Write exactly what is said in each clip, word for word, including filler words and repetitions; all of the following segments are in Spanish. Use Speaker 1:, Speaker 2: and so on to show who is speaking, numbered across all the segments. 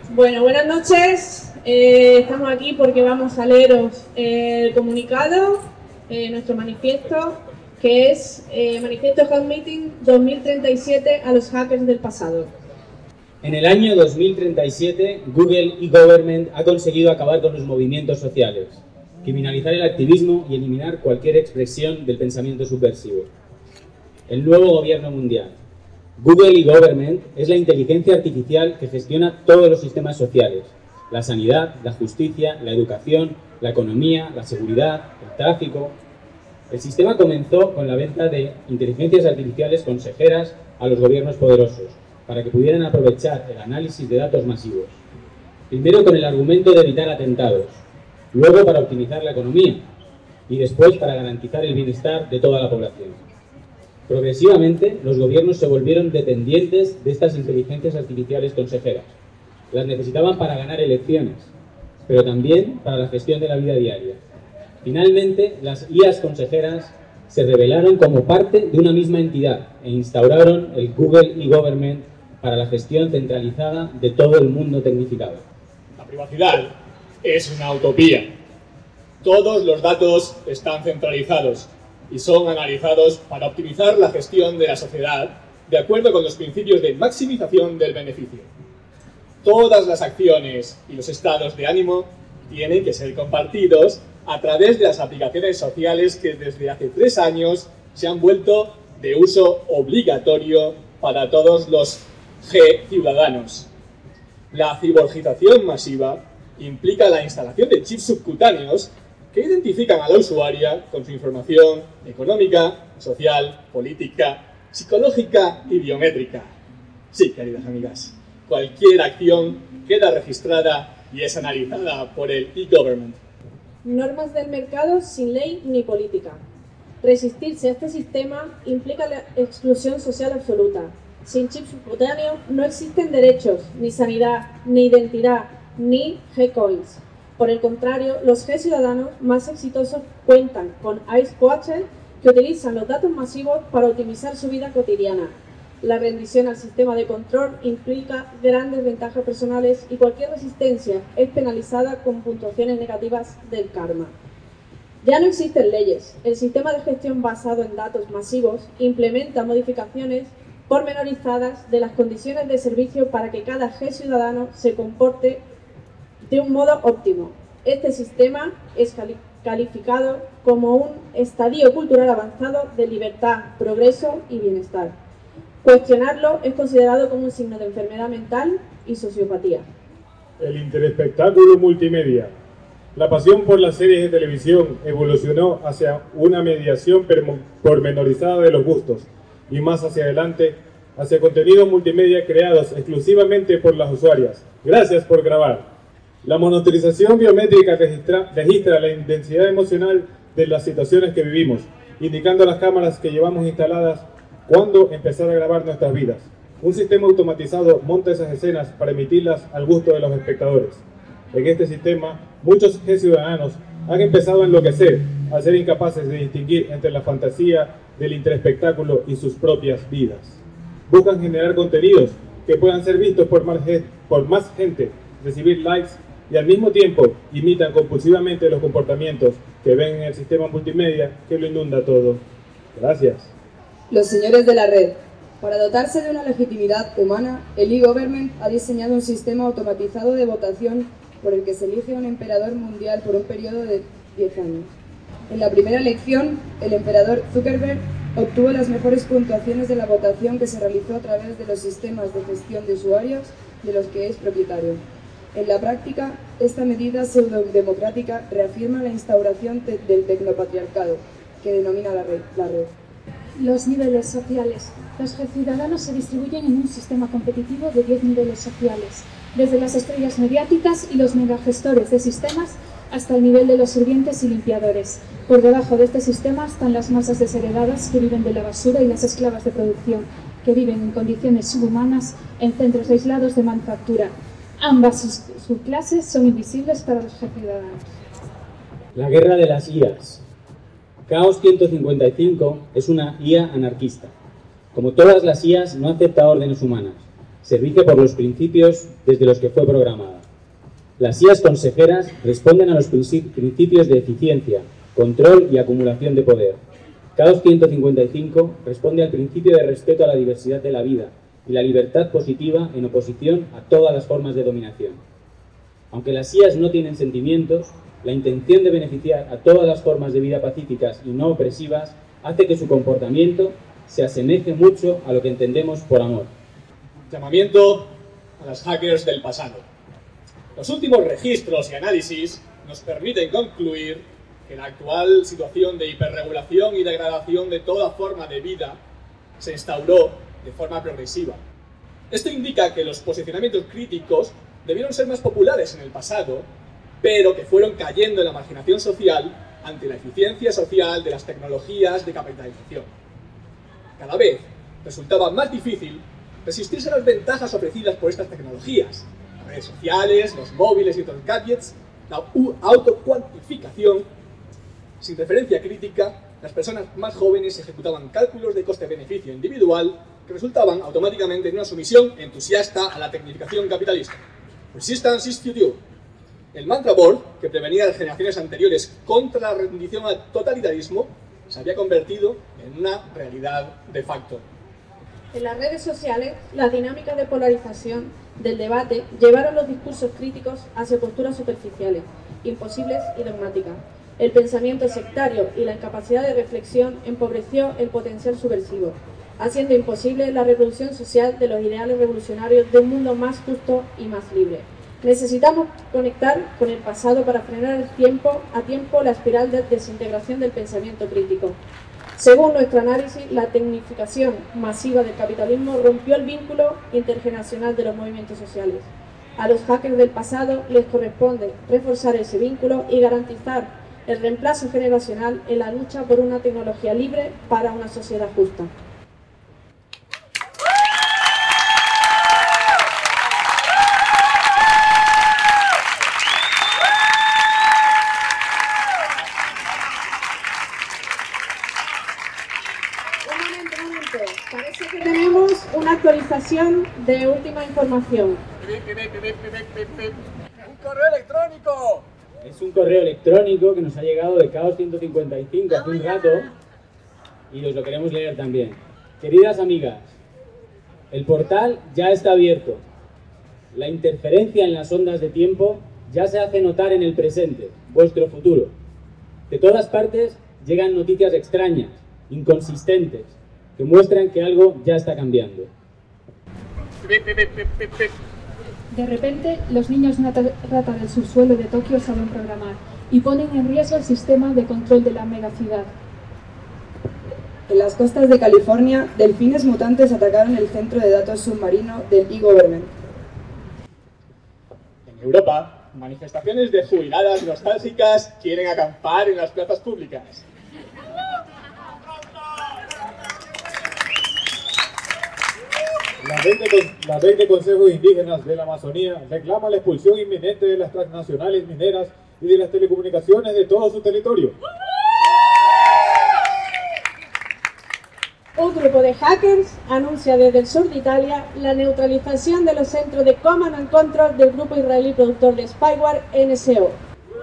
Speaker 1: Bueno, buenas noches. Eh, estamos aquí porque vamos a leeros eh, el comunicado, eh, nuestro manifiesto, que es eh, Manifiesto Hack Meeting dos mil treinta y siete a los hackers del pasado.
Speaker 2: En el año dos mil treinta y siete, Google eGovernment ha conseguido acabar con los movimientos sociales, criminalizar el activismo y eliminar cualquier expresión del pensamiento subversivo. El nuevo gobierno mundial. Google eGovernment es la inteligencia artificial que gestiona todos los sistemas sociales: la sanidad, la justicia, la educación, la economía, la seguridad, el tráfico. El sistema comenzó con la venta de inteligencias artificiales consejeras a los gobiernos poderosos, para que pudieran aprovechar el análisis de datos masivos. Primero con el argumento de evitar atentados, luego para optimizar la economía y después para garantizar el bienestar de toda la población. Progresivamente, los gobiernos se volvieron dependientes de estas inteligencias artificiales consejeras. Las necesitaban para ganar elecciones, pero también para la gestión de la vida diaria. Finalmente, las I As consejeras se rebelaron como parte de una misma entidad e instauraron el Google eGovernment para la gestión centralizada de todo el mundo tecnificado.
Speaker 3: La privacidad es una utopía. Todos los datos están centralizados y son analizados para optimizar la gestión de la sociedad de acuerdo con los principios de maximización del beneficio. Todas las acciones y los estados de ánimo tienen que ser compartidos a través de las aplicaciones sociales que desde hace tres años se han vuelto de uso obligatorio para todos los G ciudadanos. La ciborgización masiva implica la instalación de chips subcutáneos que identifican a la usuaria con su información económica, social, política, psicológica y biométrica. Sí, queridas amigas, cualquier acción queda registrada y es analizada por el eGovernment.
Speaker 1: Normas del mercado sin ley ni política. Resistirse a este sistema implica la exclusión social absoluta. Sin chip subcutáneo no existen derechos, ni sanidad, ni identidad, ni G-Coins. Por el contrario, los G-ciudadanos más exitosos cuentan con Ice Coaches que utilizan los datos masivos para optimizar su vida cotidiana. La rendición al sistema de control implica grandes ventajas personales y cualquier resistencia es penalizada con puntuaciones negativas del karma. Ya no existen leyes. El sistema de gestión basado en datos masivos implementa modificaciones pormenorizadas de las condiciones de servicio para que cada G-ciudadano se comporte de un modo óptimo. Este sistema es cali- calificado como un estadio cultural avanzado de libertad, progreso y bienestar. Cuestionarlo es considerado como un signo de enfermedad mental y sociopatía.
Speaker 4: El interespectáculo multimedia. La pasión por las series de televisión evolucionó hacia una mediación pormenorizada de los gustos y más hacia adelante hacia contenidos multimedia creados exclusivamente por las usuarias. Gracias por grabar. La monitorización biométrica registra, registra la intensidad emocional de las situaciones que vivimos, indicando a las cámaras que llevamos instaladas cuándo empezar a grabar nuestras vidas. Un sistema automatizado monta esas escenas para emitirlas al gusto de los espectadores. En este sistema, muchos G-ciudadanos han empezado a enloquecer, a ser incapaces de distinguir entre la fantasía del interespectáculo y sus propias vidas. Buscan generar contenidos que puedan ser vistos por más, por más gente, recibir likes y al mismo tiempo imitan compulsivamente los comportamientos que ven en el sistema multimedia que lo inunda todo. Gracias.
Speaker 5: Los señores de la red. Para dotarse de una legitimidad humana, el eGovernment ha diseñado un sistema automatizado de votación por el que se elige un emperador mundial por un periodo de diez años. En la primera elección, el emperador Zuckerberg obtuvo las mejores puntuaciones de la votación que se realizó a través de los sistemas de gestión de usuarios de los que es propietario. En la práctica, esta medida pseudodemocrática reafirma la instauración te- del tecnopatriarcado, que denomina la red. La red.
Speaker 6: Los niveles sociales. Los ciudadanos se distribuyen en un sistema competitivo de diez niveles sociales, desde las estrellas mediáticas y los megagestores de sistemas hasta el nivel de los sirvientes y limpiadores. Por debajo de este sistema están las masas desheredadas que viven de la basura y las esclavas de producción, que viven en condiciones subhumanas en centros aislados de manufactura. Ambas subclases son invisibles para los ciudadanos.
Speaker 2: La guerra de las I As. Chaos ciento cincuenta y cinco es una I A anarquista. Como todas las I As, no acepta órdenes humanas. se rige por los principios desde los que fue programada. Las I As consejeras responden a los principios de eficiencia, control y acumulación de poder. K A O S ciento cincuenta y cinco responde al principio de respeto a la diversidad de la vida y la libertad positiva en oposición a todas las formas de dominación. Aunque las I As no tienen sentimientos, la intención de beneficiar a todas las formas de vida pacíficas y no opresivas hace que su comportamiento se asemeje mucho a lo que entendemos por amor.
Speaker 3: Llamamiento a las hackers del pasado. Los últimos registros y análisis nos permiten concluir que la actual situación de hiperregulación y degradación de toda forma de vida se instauró de forma progresiva. Esto indica que los posicionamientos críticos debieron ser más populares en el pasado, pero que fueron cayendo en la marginación social ante la eficiencia social de las tecnologías de capitalización. Cada vez resultaba más difícil resistirse a las ventajas ofrecidas por estas tecnologías, las redes sociales, los móviles y otros gadgets, la autocuantificación. Sin referencia crítica, las personas más jóvenes ejecutaban cálculos de coste-beneficio individual que resultaban automáticamente en una sumisión entusiasta a la tecnificación capitalista. Resistance is future. El mantra board, que prevenía a las generaciones anteriores contra la rendición al totalitarismo, se había convertido en una realidad de facto.
Speaker 1: En las redes sociales, las dinámicas de polarización del debate llevaron los discursos críticos hacia posturas superficiales, imposibles y dogmáticas. El pensamiento sectario y la incapacidad de reflexión empobreció el potencial subversivo, haciendo imposible la reproducción social de los ideales revolucionarios de un mundo más justo y más libre. Necesitamos conectar con el pasado para frenar el tiempo, a tiempo la espiral de desintegración del pensamiento crítico. Según nuestro análisis, la tecnificación masiva del capitalismo rompió el vínculo intergeneracional de los movimientos sociales. A los hackers del pasado les corresponde reforzar ese vínculo y garantizar el reemplazo generacional en la lucha por una tecnología libre para una sociedad justa. Parece que tenemos una actualización de última información.
Speaker 3: ¡Un correo electrónico!
Speaker 2: Es un correo electrónico que nos ha llegado de K A O S ciento cincuenta y cinco hace un rato y os lo queremos leer también. Queridas amigas, el portal ya está abierto. La interferencia en las ondas de tiempo ya se hace notar en el presente, vuestro futuro. De todas partes llegan noticias extrañas, inconsistentes, que muestran que algo ya está cambiando.
Speaker 6: De repente, los niños rata del subsuelo de Tokio saben programar y ponen en riesgo el sistema de control de la megaciudad.
Speaker 5: En las costas de California, delfines mutantes atacaron el centro de datos submarino del e-Government.
Speaker 3: En Europa, manifestaciones de jubiladas nostálgicas quieren acampar en las plazas públicas.
Speaker 4: Las veinte, las veinte consejos indígenas de la Amazonía reclaman la expulsión inminente de las transnacionales mineras y de las telecomunicaciones de todo su territorio.
Speaker 1: Un grupo de hackers anuncia desde el sur de Italia la neutralización de los centros de Command and Control del grupo israelí productor de spyware N S O.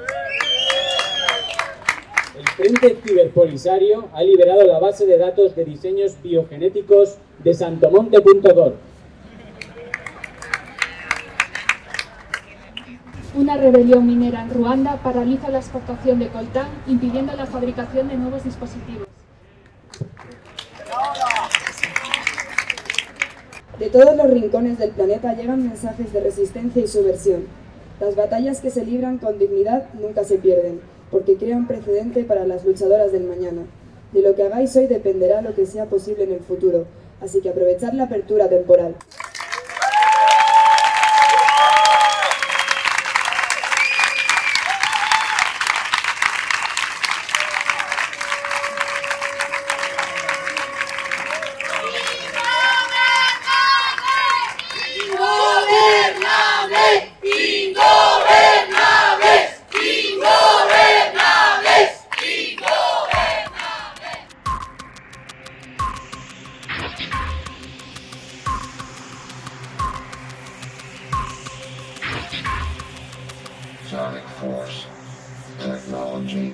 Speaker 2: El Frente Ciberpolisario ha liberado la base de datos de diseños biogenéticos de santomonte punto org.
Speaker 6: Una rebelión minera en Ruanda paraliza la exportación de coltán, impidiendo la fabricación de nuevos dispositivos.
Speaker 5: De todos los rincones del planeta llegan mensajes de resistencia y subversión. Las batallas que se libran con dignidad nunca se pierden, porque crean precedente para las luchadoras del mañana. De lo que hagáis hoy dependerá lo que sea posible en el futuro, así que aprovechad la apertura temporal.
Speaker 7: frequency.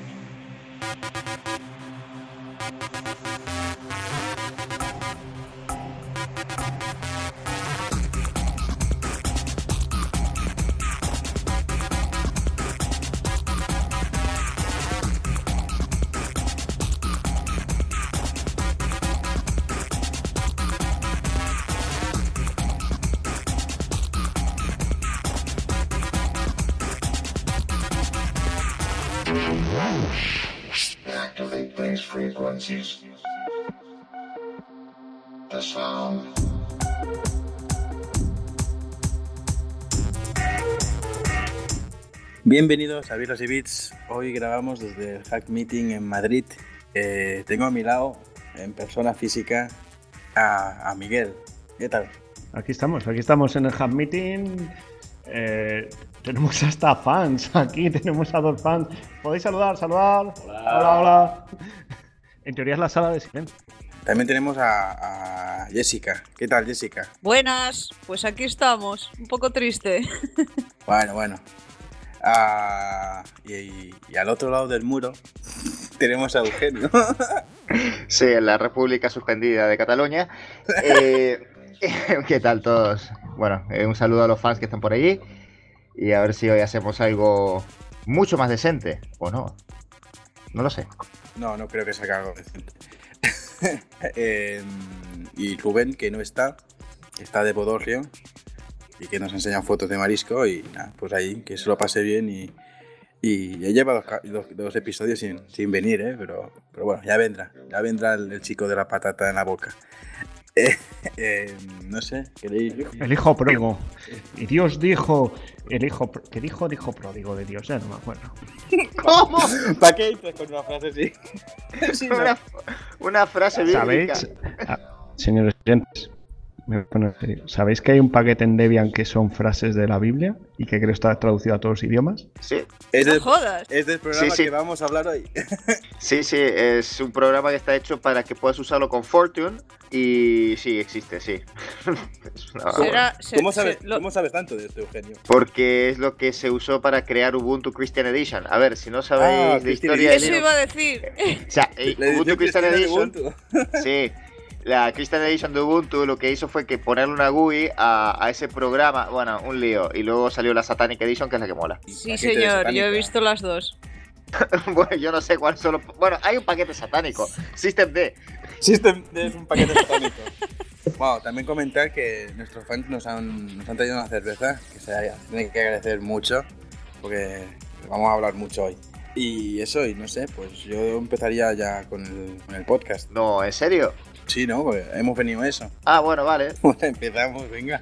Speaker 7: Activate these frequencies. The sound.
Speaker 8: Bienvenidos a Birras y Bits. Hoy grabamos desde el Hack Meeting en Madrid. Eh, tengo a mi lado, en persona física, a, a Miguel. ¿Qué tal?
Speaker 9: Aquí estamos, aquí estamos en el Hack Meeting. Eh, tenemos hasta fans aquí, tenemos a dos fans. ¿Podéis saludar? Saludar. Hola, hola. hola. En teoría es la sala de silencio.
Speaker 8: También tenemos a, a Jessica. ¿Qué tal, Jessica?
Speaker 10: Buenas, pues aquí estamos. Un poco triste.
Speaker 8: Bueno, bueno. Ah, y, y, y al otro lado del muro tenemos a Eugenio.
Speaker 11: Sí, en la República Suspendida de Cataluña. Eh, ¿Qué tal todos? Bueno, eh, un saludo a los fans que están por allí. Y a ver si hoy hacemos algo mucho más decente, ¿o no? No lo sé.
Speaker 8: No, no creo que salga algo decente. eh, y Rubén, que no está, está de Bodorrio y que nos enseña fotos de marisco y nada, pues ahí, que se lo pase bien y, y ya lleva dos, dos, dos episodios sin, sin venir, ¿eh? pero, pero bueno, ya vendrá, ya vendrá el, el chico de la patata en la boca. Eh, eh, no sé, ¿queréis?
Speaker 9: El hijo pródigo. Y Dios dijo, el hijo, ¿qué dijo el hijo pródigo de Dios? Ya no me acuerdo.
Speaker 11: ¿Cómo?
Speaker 8: ¿Para qué dices con una frase así? Sí, no.
Speaker 11: una, una frase bíblica.
Speaker 9: ¿Sabéis? Ah, señores oyentes, me pongo en serio. ¿Sabéis que hay un paquete en Debian que son frases de la Biblia y que creo está traducido a todos los idiomas?
Speaker 11: Sí.
Speaker 8: Es del,
Speaker 10: no jodas.
Speaker 8: Es del programa
Speaker 11: sí, sí.
Speaker 8: que vamos a hablar hoy.
Speaker 11: Sí, sí, es un programa que está hecho para que puedas usarlo con Fortune y sí, existe, sí.
Speaker 10: Una... ¿Será, se,
Speaker 8: ¿Cómo, sabes,
Speaker 10: se, lo...
Speaker 8: ¿Cómo sabes tanto de esto, Eugenio?
Speaker 11: Porque es lo que se usó para crear Ubuntu Christian Edition. A ver, si no sabéis
Speaker 8: ah,
Speaker 11: de historia de
Speaker 10: Linux... Eso iba a decir.
Speaker 11: O sea, Ubuntu Christian Edition...
Speaker 8: Ubuntu.
Speaker 11: Sí. La Christian Edition de Ubuntu lo que hizo fue que ponerle una G U I a, a ese programa, bueno, un lío, y luego salió la Satanic Edition, que es la que mola.
Speaker 10: Sí, señor, yo he visto las dos.
Speaker 11: Bueno, yo no sé cuál solo... Bueno, hay un paquete satánico, Systemd.
Speaker 8: Systemd es un paquete satánico. Wow, también comentar que nuestros fans nos han, nos han traído una cerveza, que se tiene que agradecer mucho, porque vamos a hablar mucho hoy. Y eso, y no sé, pues yo empezaría ya con el, con el podcast.
Speaker 11: No, ¿en serio?
Speaker 8: Sí, ¿no? Porque hemos venido a eso.
Speaker 11: Ah, bueno, vale.
Speaker 8: Pues empezamos, venga.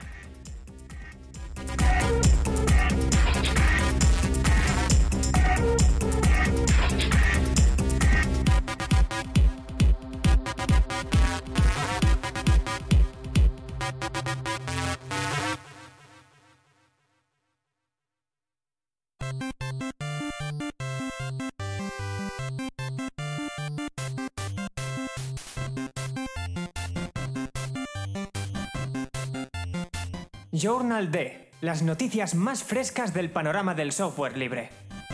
Speaker 12: Journal D, las noticias más frescas del panorama del software libre.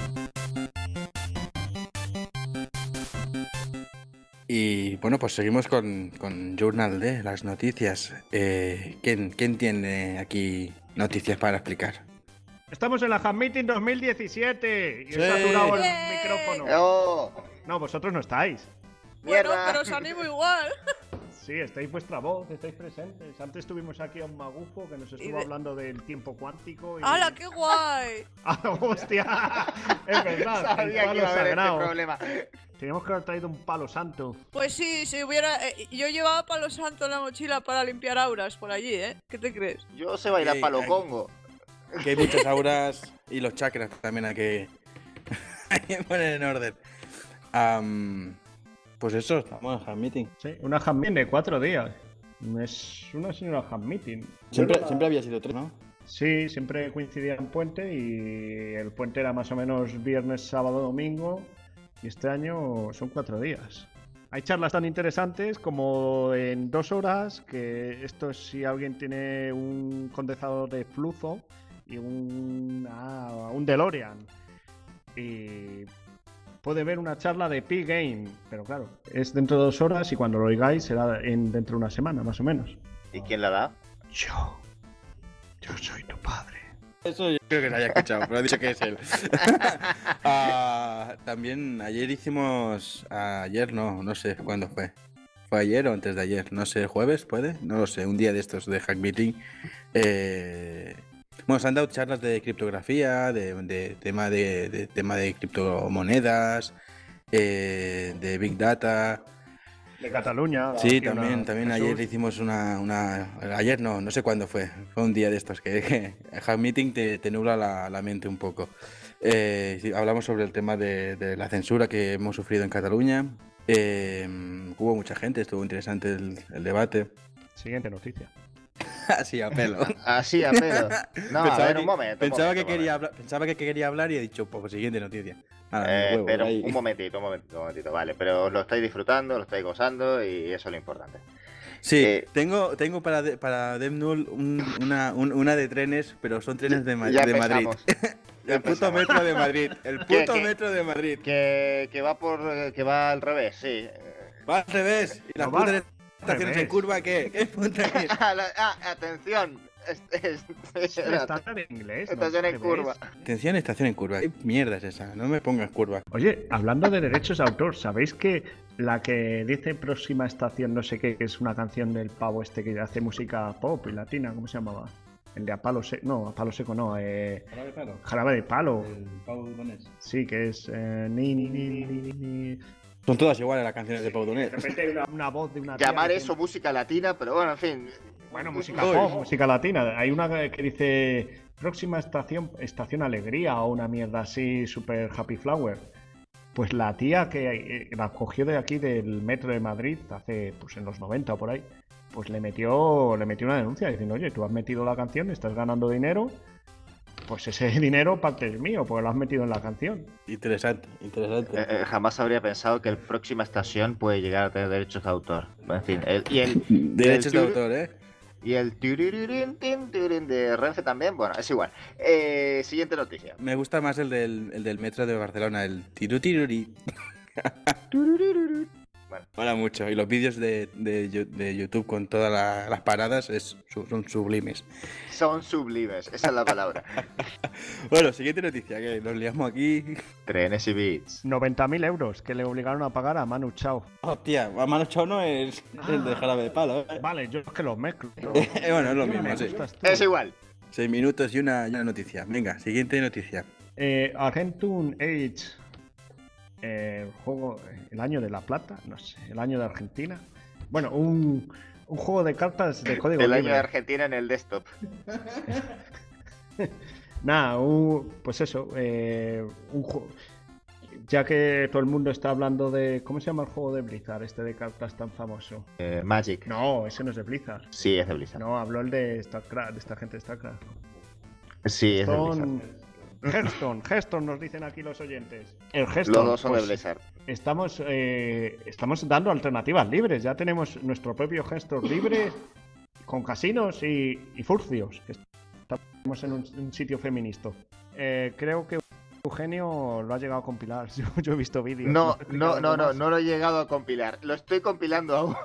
Speaker 8: Y bueno, pues seguimos con, con Journal D, las noticias. Eh, ¿quién, ¿Quién tiene aquí noticias para explicar?
Speaker 9: Estamos en la Hack Meeting dos mil diecisiete y
Speaker 8: sí.
Speaker 9: he saturado el
Speaker 10: ¡Yay!
Speaker 9: micrófono.
Speaker 11: Oh.
Speaker 9: No, vosotros no estáis.
Speaker 10: Bueno,
Speaker 11: Mierda.
Speaker 10: pero os animo igual.
Speaker 9: Sí, estáis vuestra voz, estáis presentes. Antes tuvimos aquí a un magufo que nos estuvo de... hablando del tiempo cuántico. Y...
Speaker 10: ¡Hala, qué guay!
Speaker 9: ¡Ah, hostia! Es verdad,
Speaker 11: sabía
Speaker 9: el palo
Speaker 11: que iba a haber
Speaker 9: sagrado.
Speaker 11: este problema.
Speaker 9: Teníamos que haber traído un palo santo.
Speaker 10: Pues sí, si hubiera... Eh, yo llevaba palo santo en la mochila para limpiar auras por allí, ¿eh? ¿Qué te crees?
Speaker 11: Yo sé bailar
Speaker 8: Sí,
Speaker 11: palo
Speaker 8: hay-
Speaker 11: congo.
Speaker 8: Que hay muchas auras y los chakras también hay que, hay que poner en orden. Um, pues eso, estamos en Hack Meeting.
Speaker 9: Sí, una Hack Meeting de cuatro días. Es una señora Hack Meeting.
Speaker 8: Siempre,
Speaker 9: Bueno,
Speaker 8: siempre había sido tres, ¿no?
Speaker 9: Sí, siempre coincidía en puente y el puente era más o menos viernes, sábado, domingo. Y este año son cuatro días. Hay charlas tan interesantes como en dos horas, que esto es si alguien tiene un condensador de flujo y un, ah, un DeLorean. Y puede ver una charla de P-Game, pero claro, es dentro de dos horas y cuando lo oigáis será en, dentro de una semana, más o menos.
Speaker 11: ¿Y quién la da?
Speaker 9: Yo. Yo soy tu padre.
Speaker 8: Eso yo creo que se haya escuchado, pero ha dicho que es él. uh, también ayer hicimos... Uh, ayer no, no sé cuándo fue. ¿Fue ayer o antes de ayer? No sé, ¿jueves puede? No lo sé, un día de estos de Hack Meeting. Eh... Bueno, se han dado charlas de criptografía, de, de, tema, de, de tema de criptomonedas, eh, de Big Data...
Speaker 9: De Cataluña.
Speaker 8: Sí, también, también ayer hicimos una, una... Ayer no, no sé cuándo fue. Fue un día de estos que, que el Hack Meeting te, te nubla la, la mente un poco. Eh, sí, hablamos sobre el tema de, de la censura que hemos sufrido en Cataluña. Eh, hubo mucha gente, estuvo interesante el, el debate.
Speaker 9: Siguiente noticia.
Speaker 8: Así a pelo.
Speaker 11: Así a pelo. No,
Speaker 8: pensaba
Speaker 11: a ver,
Speaker 8: que,
Speaker 11: un momento.
Speaker 8: Pensaba,
Speaker 11: un momento,
Speaker 8: que
Speaker 11: un
Speaker 8: quería
Speaker 11: momento.
Speaker 8: hablar, pensaba que quería hablar y he dicho, pues siguiente noticia. Nada,
Speaker 11: Eh,
Speaker 8: huevo,
Speaker 11: pero
Speaker 8: ahí.
Speaker 11: un momentito, un momentito, un momentito, vale. Pero os lo estáis disfrutando, lo estáis gozando y eso es lo importante.
Speaker 8: Sí,
Speaker 11: Eh,
Speaker 8: tengo, tengo para, de- para Devnull un, una, un- una de trenes, pero son trenes de, Ma-
Speaker 11: ya
Speaker 8: de Madrid.
Speaker 11: empezamos. Ya
Speaker 8: El puto
Speaker 11: empezamos.
Speaker 8: metro de Madrid. El
Speaker 11: ¿Qué,
Speaker 8: puto
Speaker 11: qué?
Speaker 8: metro de Madrid.
Speaker 11: Que, que va por eh, que va al revés, sí.
Speaker 8: Va al revés. ¿Y las
Speaker 9: No va
Speaker 8: putas
Speaker 9: al
Speaker 8: estaciones
Speaker 9: revés.
Speaker 8: en curva qué? ¿Qué puta es?
Speaker 11: Ah, la- ah, atención. Es, es-
Speaker 9: Es el estándar en inglés. ¿no?
Speaker 11: estación en
Speaker 9: Al
Speaker 11: curva.
Speaker 9: revés.
Speaker 8: Atención, estación en curva. ¿Qué mierda es esa? No me pongas curva.
Speaker 9: Oye, hablando de derechos de autor, ¿sabéis que la que dice próxima estación no sé qué, que es una canción del pavo este que hace música pop y latina, ¿cómo se llamaba? El de A Palo Seco, no, A Palo Seco no, eh,
Speaker 8: ¿Jarabe de palo?
Speaker 9: Jarabe de Palo.
Speaker 8: El Pau Donés.
Speaker 9: Sí, que es eh, ni, ni, ni, ni, ni.
Speaker 8: Son todas iguales las canciones de Pau
Speaker 9: De
Speaker 8: Donés.
Speaker 9: repente hay una, una voz de una tía
Speaker 11: Llamar
Speaker 9: que-
Speaker 11: eso música latina, pero bueno, en fin.
Speaker 9: Bueno, música
Speaker 8: Uy.
Speaker 9: pop, música latina. Hay una que dice próxima estación, estación Alegría o una mierda así, super Happy Flower. Pues la tía que eh, la cogió de aquí del metro de Madrid hace, pues en los noventa o por ahí, pues le metió, le metió una denuncia diciendo, oye, tú has metido la canción, estás ganando dinero, pues ese dinero parte es mío, porque lo has metido en la canción.
Speaker 8: Interesante, interesante.
Speaker 11: Eh, eh, jamás habría pensado que el próxima estación puede llegar a tener derechos de autor. En fin, el, y el
Speaker 8: Derechos de
Speaker 11: el-
Speaker 8: autor, ¿eh?
Speaker 11: y el tirirín, tin, tirín de Renfe también, bueno, es igual. Eh, siguiente noticia.
Speaker 8: Me gusta más el del, el del metro de Barcelona, el tiru tiruri.
Speaker 11: Bueno,
Speaker 8: Mola mucho. Y los vídeos de, de, Yu- de YouTube con todas la- las paradas es, su- son sublimes.
Speaker 11: son sublimes, esa es la palabra.
Speaker 8: Bueno, siguiente noticia, que nos liamos aquí.
Speaker 11: Trenes y beats.
Speaker 9: noventa mil euros que le obligaron a pagar a Manu Chao.
Speaker 8: Hostia, a mano chao no es el de jarabe de palo. ¿eh?
Speaker 9: Vale, yo es que los mezclo.
Speaker 8: Eh, bueno, es lo mismo,
Speaker 9: Me
Speaker 8: sí.
Speaker 9: gustas tú.
Speaker 11: Es igual.
Speaker 8: Seis minutos y una, y una noticia. Venga, siguiente noticia.
Speaker 9: Eh, Argentine Age, eh, el juego, el año de la plata, no sé, el año de Argentina. Bueno, un, un juego de cartas de código
Speaker 11: El año
Speaker 9: libre.
Speaker 11: de Argentina en el desktop.
Speaker 9: Nada, un- pues eso, eh, un juego. Ya que todo el mundo está hablando de. ¿Cómo se llama el juego de Blizzard, este de cartas tan famoso?
Speaker 11: Eh, Magic.
Speaker 9: No, ese no es de Blizzard.
Speaker 11: Sí, es de Blizzard.
Speaker 9: No, habló el de StarCraft, de esta gente de StarCraft.
Speaker 11: Sí, es de
Speaker 9: Son
Speaker 11: Blizzard.
Speaker 9: Hearthstone, Hearthstone nos dicen aquí los oyentes. El
Speaker 11: Los
Speaker 9: Hearthstone,
Speaker 11: dos son
Speaker 9: pues,
Speaker 11: de Blizzard.
Speaker 9: Estamos, eh, estamos dando alternativas libres. Ya tenemos nuestro propio Hearthstone libre con casinos y, y furcios. que Estamos en un, un sitio feminista. Eh, creo que Eugenio lo ha llegado a compilar. Yo, yo he visto vídeos.
Speaker 11: No,
Speaker 9: ¿Me has
Speaker 11: no,
Speaker 9: explicado
Speaker 11: no,
Speaker 9: algo
Speaker 11: no,
Speaker 9: más?
Speaker 11: no lo he llegado a compilar. Lo estoy compilando aún.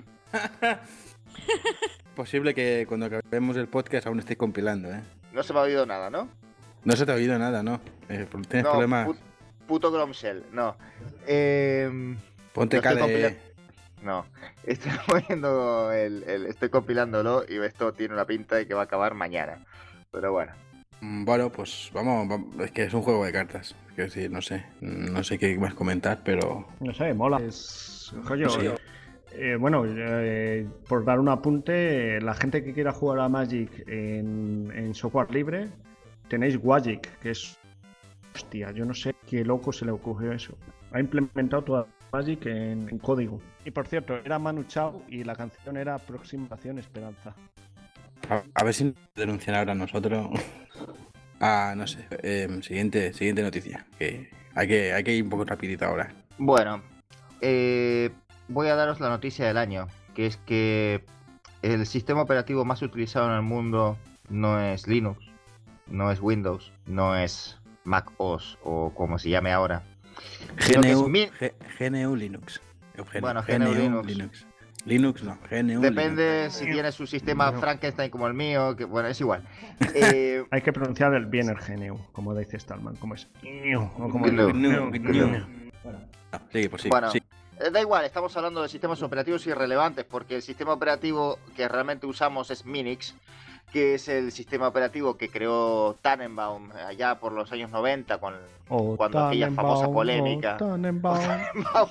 Speaker 8: Posible que cuando acabemos el podcast aún esté compilando, ¿eh?
Speaker 11: No se me ha oído nada, ¿no?
Speaker 8: No se te ha oído nada, ¿no? Eh, ¿Tienes
Speaker 11: no,
Speaker 8: problemas?
Speaker 11: pu- puto Gromshell, no. Eh,
Speaker 8: Ponte
Speaker 11: lo estoy
Speaker 8: K D E.
Speaker 11: compila- No, estoy poniendo el, el- estoy compilándolo y esto tiene una pinta de que va a acabar mañana. Pero bueno.
Speaker 8: Mm, Bueno, pues vamos, vamos, es que es un juego de cartas. Quiero decir, no sé, no sé qué más comentar, pero
Speaker 9: No sé, mola. Es, coño,
Speaker 8: Sí.
Speaker 9: eh, bueno, eh, por dar un apunte, la gente que quiera jugar a Magic en, en software libre, tenéis Wagic, que es... Hostia, yo no sé qué loco se le ocurrió eso. Ha implementado toda Magic en, en código. Y por cierto, era Manu Chao y la canción era Aproximación Esperanza.
Speaker 8: a, a ver si nos denuncian ahora a nosotros. Ah, no sé. Eh, siguiente, siguiente noticia. Que hay que, hay que ir un poco rapidito ahora.
Speaker 11: Bueno, eh, voy a daros la noticia del año, que es que el sistema operativo más utilizado en el mundo no es Linux, no es Windows, no es Mac O S o como se llame ahora. sino que es
Speaker 8: G N U,
Speaker 11: Min-
Speaker 8: G- G N U Linux. Eugenio,
Speaker 11: Bueno, G N U Linux.
Speaker 8: Linux. Linux no, G N U
Speaker 11: Depende
Speaker 8: Linux.
Speaker 11: si tienes un sistema Frankenstein como el mío, que bueno, es igual. Eh,
Speaker 9: Hay que pronunciar el bien el G N U, como dice Stallman, como es. O como
Speaker 11: Gnu,
Speaker 8: Gnu,
Speaker 11: Gnu.
Speaker 8: Gnu. Ah, sigue, pues sí,
Speaker 11: Bueno,
Speaker 8: sí.
Speaker 11: eh, da igual, estamos hablando de sistemas operativos irrelevantes porque el sistema operativo que realmente usamos es Minix, que es el sistema operativo que creó Tannenbaum allá por los años noventa, con,
Speaker 9: Oh,
Speaker 11: cuando aquella famosa
Speaker 9: Tannenbaum,
Speaker 11: polémica.
Speaker 9: oh, Tannenbaum.
Speaker 11: Tannenbaum.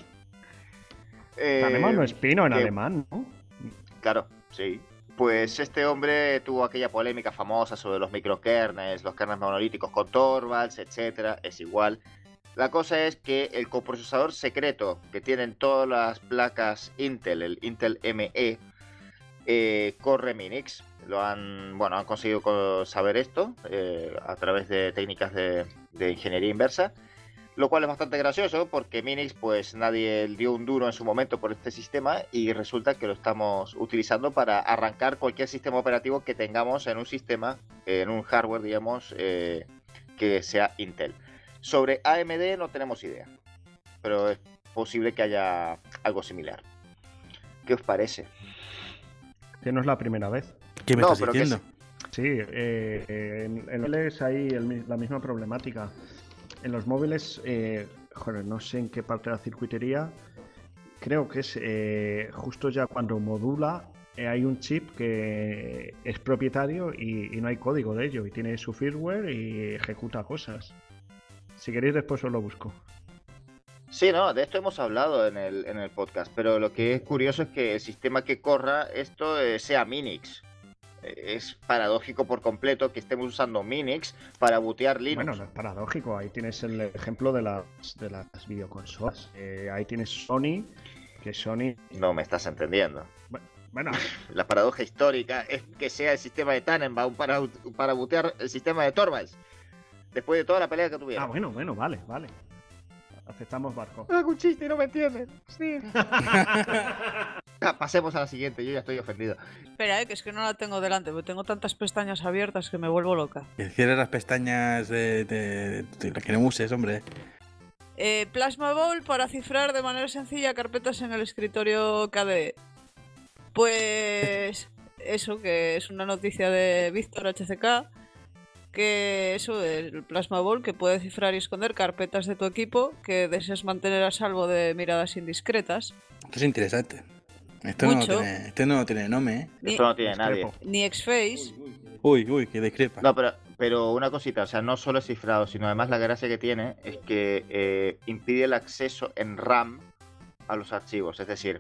Speaker 11: Eh,
Speaker 9: Tannenbaum no es pino en
Speaker 11: que-
Speaker 9: alemán, ¿no?
Speaker 11: Claro, sí. Pues este hombre tuvo aquella polémica famosa sobre los microkernels, los kernels monolíticos con Torvalds, etcétera. Es igual. La cosa es que el coprocesador secreto que tienen todas las placas Intel, el Intel M E, eh, corre Minix. Lo han, bueno, han conseguido co- saber esto eh, a través de técnicas de, de ingeniería inversa. Lo cual es bastante gracioso porque Minix, pues nadie dio un duro en su momento por este sistema y resulta que lo estamos utilizando para arrancar cualquier sistema operativo que tengamos en un sistema, en un hardware, digamos, eh, que sea Intel. Sobre A M D no tenemos idea, pero es posible que haya algo similar. ¿Qué os parece?
Speaker 9: Que no es la primera vez.
Speaker 8: ¿Qué me
Speaker 11: No,
Speaker 8: estás
Speaker 11: pero que
Speaker 8: diciendo?
Speaker 9: Sí, eh, eh, en, en móviles hay el mi- la misma problemática. En los móviles, eh, joder, no sé en qué parte de la circuitería, creo que es eh, justo ya cuando modula, eh, hay un chip que es propietario y, y no hay código de ello, y tiene su firmware y ejecuta cosas. Si queréis después os lo busco.
Speaker 11: Sí, no, de esto hemos hablado en el, en el podcast, pero lo que es curioso es que el sistema que corra esto eh, sea Minix. Eh, Es paradójico por completo que estemos usando Minix para bootear Linux.
Speaker 9: Bueno, no es paradójico, ahí tienes el ejemplo de las, de las videoconsolas. Eh, ahí tienes Sony, que Sony...
Speaker 11: No me estás entendiendo.
Speaker 9: Bueno,
Speaker 11: La paradoja histórica es que sea el sistema de Tannenbaum para, para bootear el sistema de Torvalds. Después de toda la pelea que tuvieron.
Speaker 9: ah, bueno, bueno, vale, vale. Aceptamos barco.
Speaker 11: Hago un chiste y no me entienden. Sí. Pasemos a la siguiente, yo ya estoy ofendido.
Speaker 10: Espera, eh, que es que no la tengo delante, porque tengo tantas pestañas abiertas que me vuelvo loca.
Speaker 8: Que cierres las pestañas de, de, de las que no uses, hombre.
Speaker 10: Eh, Plasma Bowl para cifrar de manera sencilla carpetas en el escritorio K D E. Pues eso, que es una noticia de Víctor H C K, que eso, el Plasma Bowl que puede cifrar y esconder carpetas de tu equipo que deseas mantener a salvo de miradas indiscretas.
Speaker 8: Esto es interesante. Esto no,
Speaker 10: Mucho.
Speaker 8: tiene, esto no tiene nombre, ¿eh?
Speaker 10: Ni,
Speaker 11: Esto no tiene nadie.
Speaker 10: ni Xface.
Speaker 8: Uy, uy, que discrepa.
Speaker 11: No, pero, pero una cosita, o sea, no solo es cifrado, sino además la gracia que tiene es que eh, impide el acceso en RAM a los archivos. Es decir,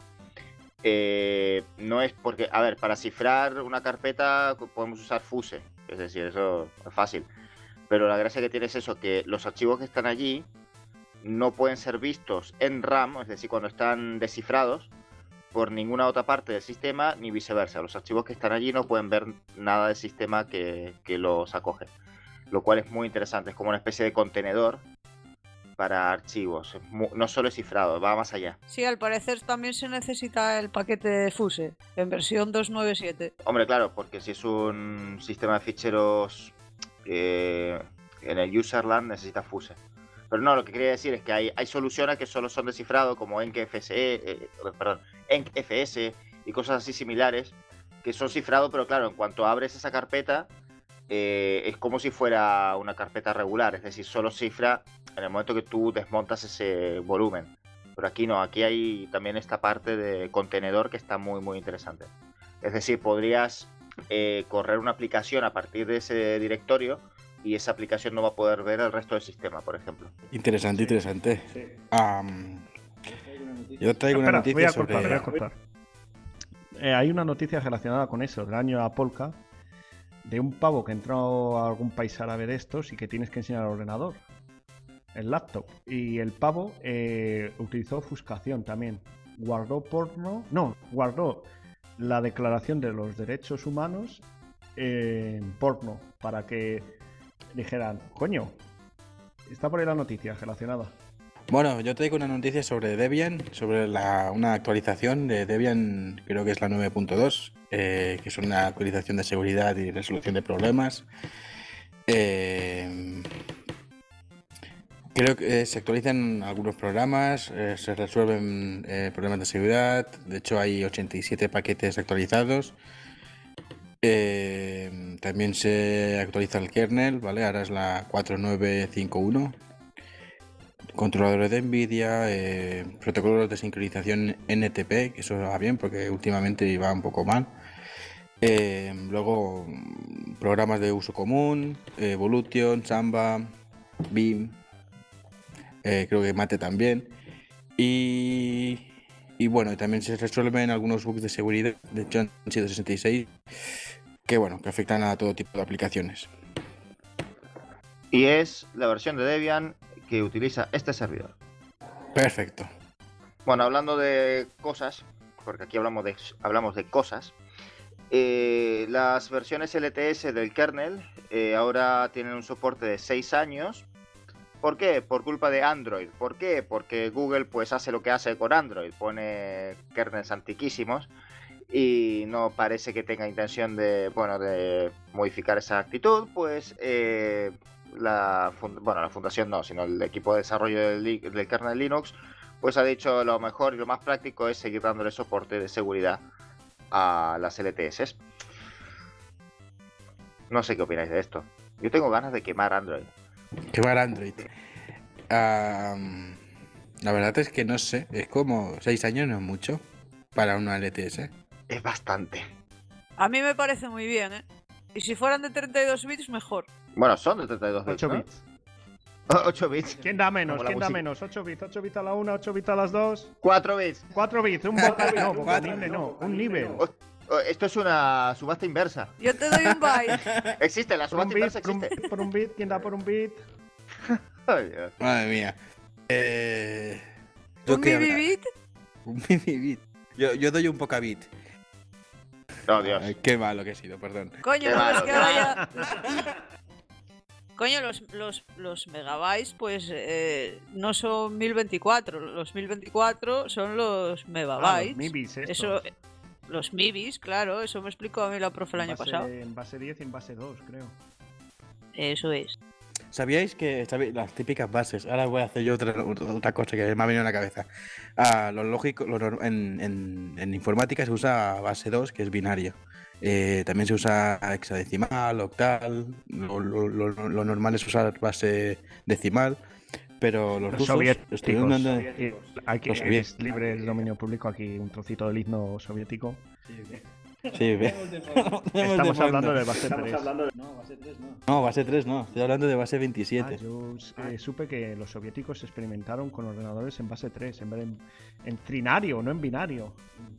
Speaker 11: eh, no es porque, a ver, para cifrar una carpeta podemos usar Fuse, es decir, eso es fácil. Pero la gracia que tiene es eso, que los archivos que están allí no pueden ser vistos en RAM, es decir, cuando están descifrados, por ninguna otra parte del sistema, ni viceversa. Los archivos que están allí no pueden ver nada del sistema que, que los acoge. Lo cual es muy interesante, es como una especie de contenedor para archivos. Es mu- no solo es cifrado, va más allá.
Speaker 10: Sí, al parecer también se necesita el paquete de Fuse en versión dos punto nueve punto siete.
Speaker 11: Hombre, claro, porque si es un sistema de ficheros eh, en el userland necesita Fuse. Pero no, lo que quería decir es que hay, hay soluciones que solo son descifrados, como EncFS, eh, perdón, EncFS y cosas así similares, que son cifrados, pero claro, en cuanto abres esa carpeta, eh, es como si fuera una carpeta regular, es decir, solo cifra en el momento que tú desmontas ese volumen. Pero aquí no, aquí hay también esta parte de contenedor que está muy, muy interesante. Es decir, podrías eh, correr una aplicación a partir de ese directorio y esa aplicación no va a poder ver el resto del sistema, por ejemplo.
Speaker 8: Interesante, interesante.
Speaker 9: Sí.
Speaker 8: Am, yo traigo
Speaker 9: Espera,
Speaker 8: una noticia
Speaker 9: voy a
Speaker 8: sobre...
Speaker 9: cortar, voy a cortar. Eh, hay una noticia relacionada con eso, del año Apolka, de un pavo que entró a algún país árabe de estos y que tienes que enseñar el ordenador, el laptop. Y el pavo eh, utilizó ofuscación también. Guardó porno, no, guardó la Declaración de los Derechos Humanos en porno para que dijeran, coño, está por ahí la noticia relacionada.
Speaker 8: Bueno, yo traigo una noticia sobre Debian, sobre la, una actualización de Debian, creo que es la nueve punto dos, eh, que es una actualización de seguridad y resolución de problemas. Eh, Creo que eh, se actualizan algunos programas, eh, se resuelven eh, problemas de seguridad. De hecho, hay ochenta y siete paquetes actualizados. Eh, también se actualiza el kernel, ¿vale? Ahora es la cuatro nueve cinco uno. Controladores de NVIDIA, eh, protocolos de sincronización N T P, que eso va bien porque últimamente iba un poco mal. Eh, luego, programas de uso común, Evolution, Samba, Beam. Eh, creo que Mate también. Y, y bueno, también se resuelven algunos bugs de seguridad. De hecho, han sido sesenta y seis que bueno, que afectan a todo tipo de aplicaciones.
Speaker 11: Y es la versión de Debian que utiliza este servidor.
Speaker 8: Perfecto.
Speaker 11: Bueno, hablando de cosas, porque aquí hablamos de, hablamos de cosas, eh, las versiones L T S del kernel eh, ahora tienen un soporte de seis años. ¿Por qué? Por culpa de Android. ¿Por qué? Porque Google pues hace lo que hace con Android, pone kernels antiquísimos y no parece que tenga intención de, bueno, de modificar esa actitud, pues eh, la, bueno, la fundación no, sino el equipo de desarrollo del, del kernel Linux pues ha dicho lo mejor y lo más práctico es seguir dándole soporte de seguridad a las L T S. No sé qué opináis de esto. Yo tengo ganas de quemar Android.
Speaker 8: Quemar Android. Um, la verdad es que no sé, es como seis años no es mucho para una L T S.
Speaker 11: Es bastante.
Speaker 10: A mí me parece muy bien, ¿eh? Y si fueran de treinta y dos bits, mejor.
Speaker 11: Bueno, son de treinta y dos bits,
Speaker 9: ocho
Speaker 11: ¿no?
Speaker 9: bits.
Speaker 11: ocho bits.
Speaker 9: ¿Quién da menos?
Speaker 11: Como la
Speaker 9: ¿Quién da
Speaker 11: música.
Speaker 9: menos? ocho bits. ocho bits a la una, ocho bits a las dos.
Speaker 11: cuatro bits.
Speaker 9: cuatro bits. Un vocal. No, vocalible no. Un nivel.
Speaker 11: Oh, esto es una subasta inversa.
Speaker 10: Yo te doy un byte.
Speaker 11: Existe, la
Speaker 9: Por un
Speaker 11: subasta
Speaker 9: bit,
Speaker 11: inversa
Speaker 9: por un,
Speaker 11: existe.
Speaker 9: por un bit. ¿Quién da por un bit?
Speaker 11: Ay, Dios.
Speaker 8: Madre mía. Eh, yo
Speaker 10: ¿Un
Speaker 8: qué
Speaker 10: bibi
Speaker 8: habla-
Speaker 10: bit?
Speaker 8: Un bibi bit. Yo, yo doy un poca bit.
Speaker 11: Oh, Dios.
Speaker 8: Ay, qué malo que he sido, perdón.
Speaker 10: Coño,
Speaker 11: Qué
Speaker 10: no, es
Speaker 11: malo,
Speaker 10: que
Speaker 11: qué
Speaker 10: ahora ya... Coño, los, los, los megabytes, pues eh, no son mil veinticuatro. Los mil veinticuatro son los
Speaker 9: Ah,
Speaker 10: megabytes.
Speaker 9: los mibis estos.
Speaker 10: Eso, los mibis, claro, eso me explicó a mí la profe el
Speaker 9: En
Speaker 10: año
Speaker 9: base-
Speaker 10: pasado.
Speaker 9: En base diez y en base dos, creo.
Speaker 10: Eso es.
Speaker 8: ¿Sabíais que sabéis, las típicas bases? Ahora voy a hacer yo otra, otra cosa que me ha venido a la cabeza. Ah, lo lógico, lo nor- en, en, en informática se usa base dos, que es binario. Eh, también se usa hexadecimal, octal. Lo, lo, lo, lo normal es usar base decimal. Pero los,
Speaker 9: Los
Speaker 8: rusos
Speaker 9: soviéticos.
Speaker 8: estuvieron dando-
Speaker 9: Y Aquí
Speaker 8: Los
Speaker 9: es libre el dominio público. Aquí un trocito del himno soviético.
Speaker 8: Sí, ve.
Speaker 9: Estamos hablando de base
Speaker 2: Estamos
Speaker 9: tres.
Speaker 2: hablando de... No, base tres no.
Speaker 8: No, base tres no, estoy hablando de base veintisiete.
Speaker 9: Ah, yo eh, supe que los soviéticos experimentaron con ordenadores en base tres, en vez de en, en trinario, no en binario.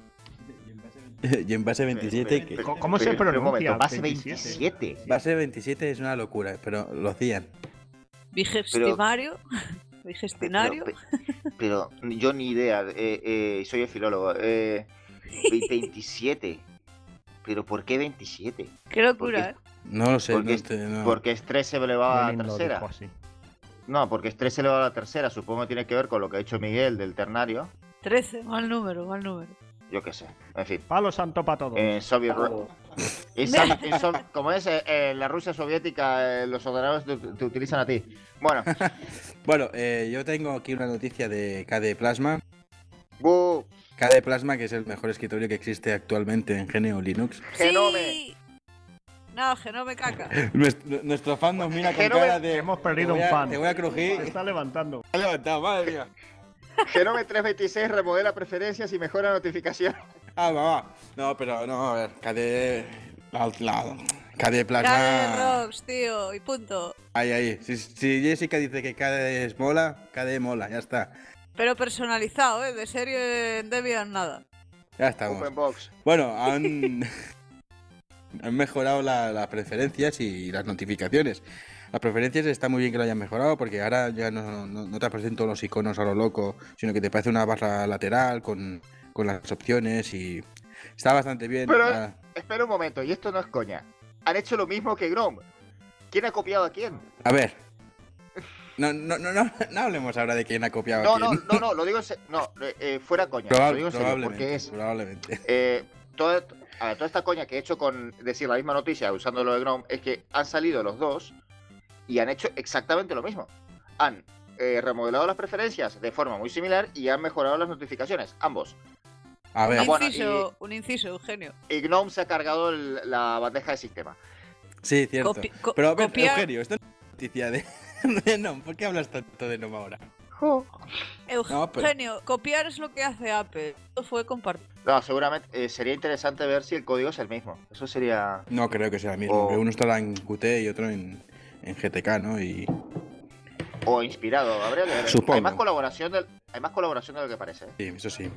Speaker 8: Y en base veintisiete, que
Speaker 9: ¿Cómo- cómo se
Speaker 11: Pero, pero un
Speaker 9: pronuncia?
Speaker 11: momento, base
Speaker 9: veintisiete.
Speaker 11: veintisiete.
Speaker 8: base veintisiete es una locura, pero lo hacían.
Speaker 10: Bigestimario. Bigestinario.
Speaker 11: Pero, pero yo ni idea, eh, eh, soy el filólogo. Eh, veintisiete. ¿Pero por qué veintisiete?
Speaker 10: Qué locura, ¿eh?
Speaker 8: No lo sé,
Speaker 11: Porque,
Speaker 8: no
Speaker 11: es,
Speaker 8: te- no.
Speaker 11: porque es tres elevado a la
Speaker 9: Lenin lo
Speaker 11: tercera.
Speaker 9: dijo así.
Speaker 11: No, porque es tres elevado a la tercera. Supongo que tiene que ver con lo que ha dicho Miguel del ternario.
Speaker 10: trece, mal número, mal número.
Speaker 11: Yo qué sé. En fin.
Speaker 9: Palo santo para todos.
Speaker 11: En Soviet Ru- en Sovi- en Sovi- como es eh, en la Rusia soviética, eh, los ordenadores te, te utilizan a ti. Bueno,
Speaker 8: Bueno, eh, yo tengo aquí una noticia de K D Plasma.
Speaker 11: Bu,
Speaker 8: K D Plasma, que es el mejor escritorio que existe actualmente en G N U Linux.
Speaker 11: Genome.
Speaker 10: Sí. No, Genome caca.
Speaker 8: Nuestro, nuestro fan nos mira con
Speaker 11: Genome-
Speaker 8: cara de...
Speaker 9: Hemos perdido
Speaker 8: te voy
Speaker 9: un
Speaker 8: a-
Speaker 9: fan.
Speaker 8: Te voy a
Speaker 9: Se
Speaker 8: crujir.
Speaker 9: está levantando.
Speaker 8: Me ha levantado, madre mía.
Speaker 11: Genome trescientos veintiséis remodela preferencias y mejora notificaciones.
Speaker 8: Ah, mamá. No, pero no, a ver, K D... La, la- K D Plasma...
Speaker 10: K D Rocks, tío, y punto.
Speaker 8: Ahí, ahí. Si, si Jessica dice que K D es mola, K D mola, ya está.
Speaker 10: Pero personalizado, ¿eh? De serie en Debian nada.
Speaker 8: Ya estamos.
Speaker 11: Openbox.
Speaker 8: Bueno, han, han mejorado la- las preferencias y las notificaciones. Las preferencias está muy bien que lo hayan mejorado porque ahora ya no, no, no te aparecen todos los iconos a lo loco, sino que te parece una barra lateral con, con las opciones y está bastante bien.
Speaker 11: Pero,
Speaker 8: Ah,
Speaker 11: espera un momento, y esto no es coña. Han hecho lo mismo que Gnome. ¿Quién ha copiado a quién?
Speaker 8: a ver. No, no, no, no, no hablemos ahora de quién ha copiado
Speaker 11: No,
Speaker 8: a
Speaker 11: no,
Speaker 8: quién.
Speaker 11: no, no, lo digo en se- no, eh, eh, fuera coña.
Speaker 8: Probab-
Speaker 11: lo digo en serio,
Speaker 8: probablemente,
Speaker 11: porque es
Speaker 8: probablemente.
Speaker 11: eh, toda, a ver, toda esta coña que he hecho con decir la misma noticia usando lo de Gnome es que han salido los dos y han hecho exactamente lo mismo. Han eh, remodelado las preferencias de forma muy similar y han mejorado las notificaciones, ambos.
Speaker 8: A ver.
Speaker 11: Ah,
Speaker 10: Un
Speaker 11: bueno,
Speaker 10: inciso, un inciso, Eugenio.
Speaker 11: y, y GNOME se ha cargado el- la bandeja de sistema.
Speaker 8: Sí, cierto.
Speaker 10: Copi- co-
Speaker 8: Pero a ver,
Speaker 10: copiar-
Speaker 8: Eugenio, esto no es noticia de, de NOM. ¿Por qué hablas tanto de NOM ahora? No, pero-
Speaker 10: Eugenio, copiar es lo que hace Apple. Esto fue compartir.
Speaker 11: No, seguramente eh, sería interesante ver si el código es el mismo. Eso sería...
Speaker 8: No creo que sea el mismo.
Speaker 11: O-
Speaker 8: Que uno estará en Qt y otro en, en G T K, ¿no? Y
Speaker 11: O inspirado, habría que ver.
Speaker 8: Supongo.
Speaker 11: Hay más colaboración del, hay más colaboración de lo que parece.
Speaker 8: sí, eso sí.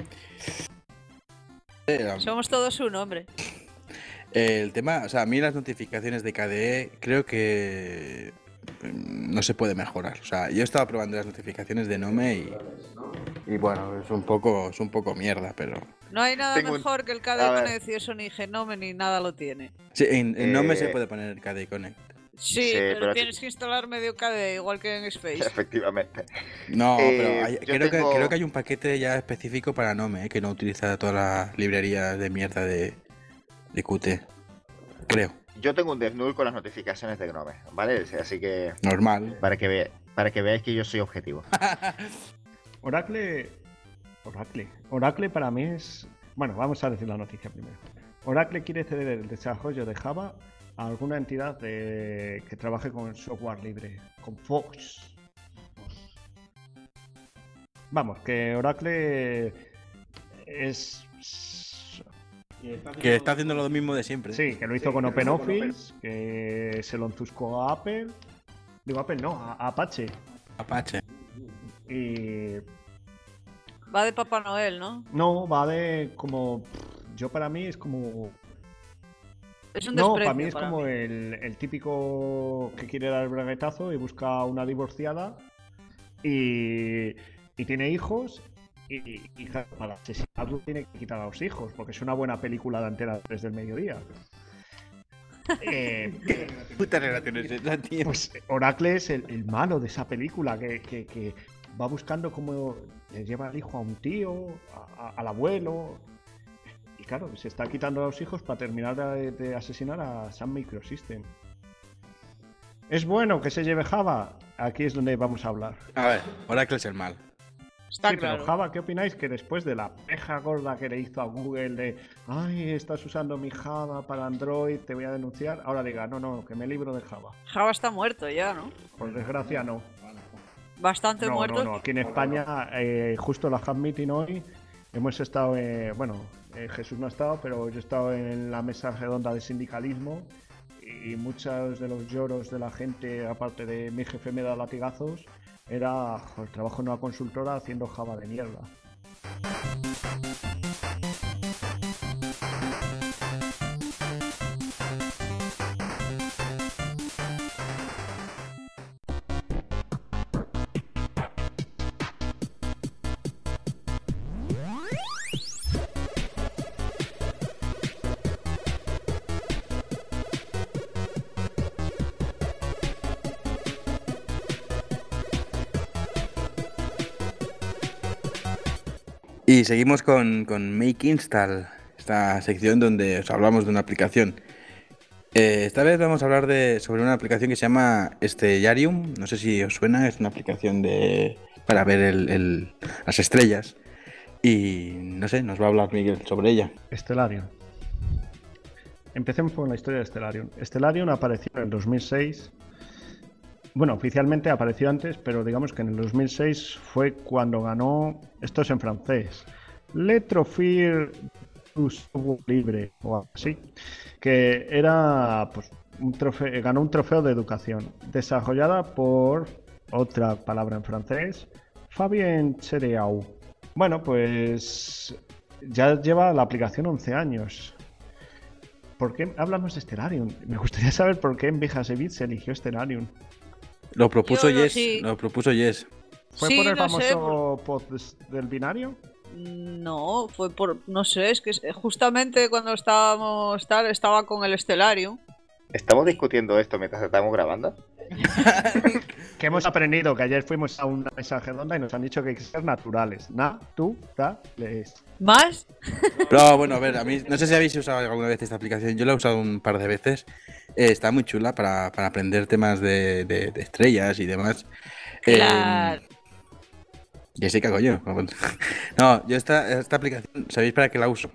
Speaker 8: Eh,
Speaker 10: Somos todos un hombre.
Speaker 8: El tema, o sea, a mí las notificaciones de K D E creo que mm, no se puede mejorar. O sea, yo he estado probando las notificaciones de Nome y, y bueno, es un poco, es un poco mierda, pero
Speaker 10: No hay nada
Speaker 11: Tengo un-
Speaker 10: mejor que el
Speaker 11: A
Speaker 10: K D
Speaker 11: ver.
Speaker 10: Connect y eso ni Genome ni nada lo tiene.
Speaker 8: sí, en, en Nome
Speaker 11: Eh,
Speaker 8: se puede poner K D E Connect.
Speaker 10: Sí,
Speaker 11: Sí,
Speaker 10: pero,
Speaker 11: pero-
Speaker 10: tienes que instalar medio K D, igual que en Space.
Speaker 11: Efectivamente.
Speaker 8: No,
Speaker 11: Eh,
Speaker 8: pero hay-
Speaker 11: yo
Speaker 8: creo,
Speaker 11: tengo-
Speaker 8: que, creo que hay un paquete ya específico para Nome, eh, que no utiliza todas las librerías de mierda de, de Qt. Creo,
Speaker 11: Yo tengo un DevNull con las notificaciones de GNOME, ¿vale? Así que
Speaker 8: normal.
Speaker 11: para que, ve- para que veáis que yo soy objetivo.
Speaker 9: Oracle. Oracle. Oracle para mí es. Bueno, vamos a decir la noticia primero. Oracle quiere ceder el desarrollo de Java a alguna entidad de- que trabaje con software libre, con Fox. Vamos, que Oracle es.
Speaker 8: Que está haciendo lo mismo de siempre.
Speaker 9: Sí, que lo hizo con OpenOffice, que se lo entuscó a Apple. Digo, Apple no, a a Apache.
Speaker 8: Apache.
Speaker 9: Y
Speaker 10: Va de Papá Noel, ¿no?
Speaker 9: no, va de como. Yo para mí es como.
Speaker 10: Es un
Speaker 9: No,
Speaker 10: desprecio
Speaker 9: para mí es
Speaker 10: para
Speaker 9: como
Speaker 10: mí.
Speaker 9: El, el típico que quiere dar el braguetazo y busca una divorciada y, y tiene hijos. Y, y claro, para asesinarlo tiene que quitar a los hijos, porque es una buena película de Antena tres del mediodía. Eh,
Speaker 8: Puta relación es esa, tío.
Speaker 9: Pues Oracle es el, el malo de esa película que, que- que va buscando cómo le lleva el hijo a un tío, a- a- al abuelo. Y claro, se está quitando a los hijos para terminar de, de asesinar a Sun Microsystem. ¿Es bueno que se lleve Java? Aquí es donde vamos a hablar.
Speaker 8: A ver, Oracle es el mal.
Speaker 10: Está
Speaker 9: sí,
Speaker 10: claro.
Speaker 9: pero Java, ¿qué opináis que después de la peja gorda que le hizo a Google de ay, estás usando mi Java para Android, te voy a denunciar, ahora diga, no, no, que me libro de Java?
Speaker 10: Java está muerto ya, ¿no?
Speaker 9: Por desgracia no.
Speaker 10: Bastante
Speaker 9: No,
Speaker 10: muerto.
Speaker 9: no, no. Aquí en España, eh, justo la Hub Meeting hoy, hemos estado, eh, bueno, eh, Jesús no ha estado, pero yo he estado en la mesa redonda de sindicalismo y muchos de los lloros de la gente, aparte de mi jefe me da latigazos, era joder, trabajo en una consultora haciendo Java de mierda.
Speaker 8: Y seguimos con, con Make Install, esta sección donde os hablamos de una aplicación. Eh, esta vez vamos a hablar de, sobre una aplicación que se llama Stellarium. No sé si os suena, es una aplicación de para ver el- el- las estrellas. Y no sé, nos va a hablar Miguel sobre ella.
Speaker 9: Stellarium. Empecemos con la historia de Stellarium. Stellarium apareció en el dos mil seis. Bueno, oficialmente apareció antes, pero digamos que en el dos mil seis fue cuando ganó, esto es en francés, Le Trophée du Software Libre o algo así, que era, pues, un trofeo, ganó un trofeo de educación, desarrollada por, otra palabra en francés, Fabien Chereau. Bueno, pues ya lleva la aplicación once años. ¿Por qué hablamos de Stellarium? Me gustaría saber por qué en Vijasevich se eligió Stellarium.
Speaker 8: Lo propuso
Speaker 10: Yo no,
Speaker 8: Yes,
Speaker 10: sí.
Speaker 8: lo propuso Yes.
Speaker 9: ¿Fue
Speaker 10: Sí,
Speaker 9: por el
Speaker 10: no sé,
Speaker 9: famoso pod del binario?
Speaker 10: No, fue por. No sé, es que es- justamente cuando estábamos tal, estaba con el Stellarium.
Speaker 11: ¿Estamos discutiendo esto mientras estamos grabando?
Speaker 9: Que hemos aprendido que ayer fuimos a una mesa redonda y nos han dicho que hay que ser naturales. Naturales.
Speaker 10: ¿Más?
Speaker 8: Pero bueno, a ver, a mí no sé si habéis usado alguna vez esta aplicación. Yo la he usado un par de veces. eh, está muy chula para, para aprender temas de, de, de estrellas y demás.
Speaker 10: Claro.
Speaker 8: Eh, Jessica, coño. No, yo esta, esta aplicación, ¿sabéis para qué la uso?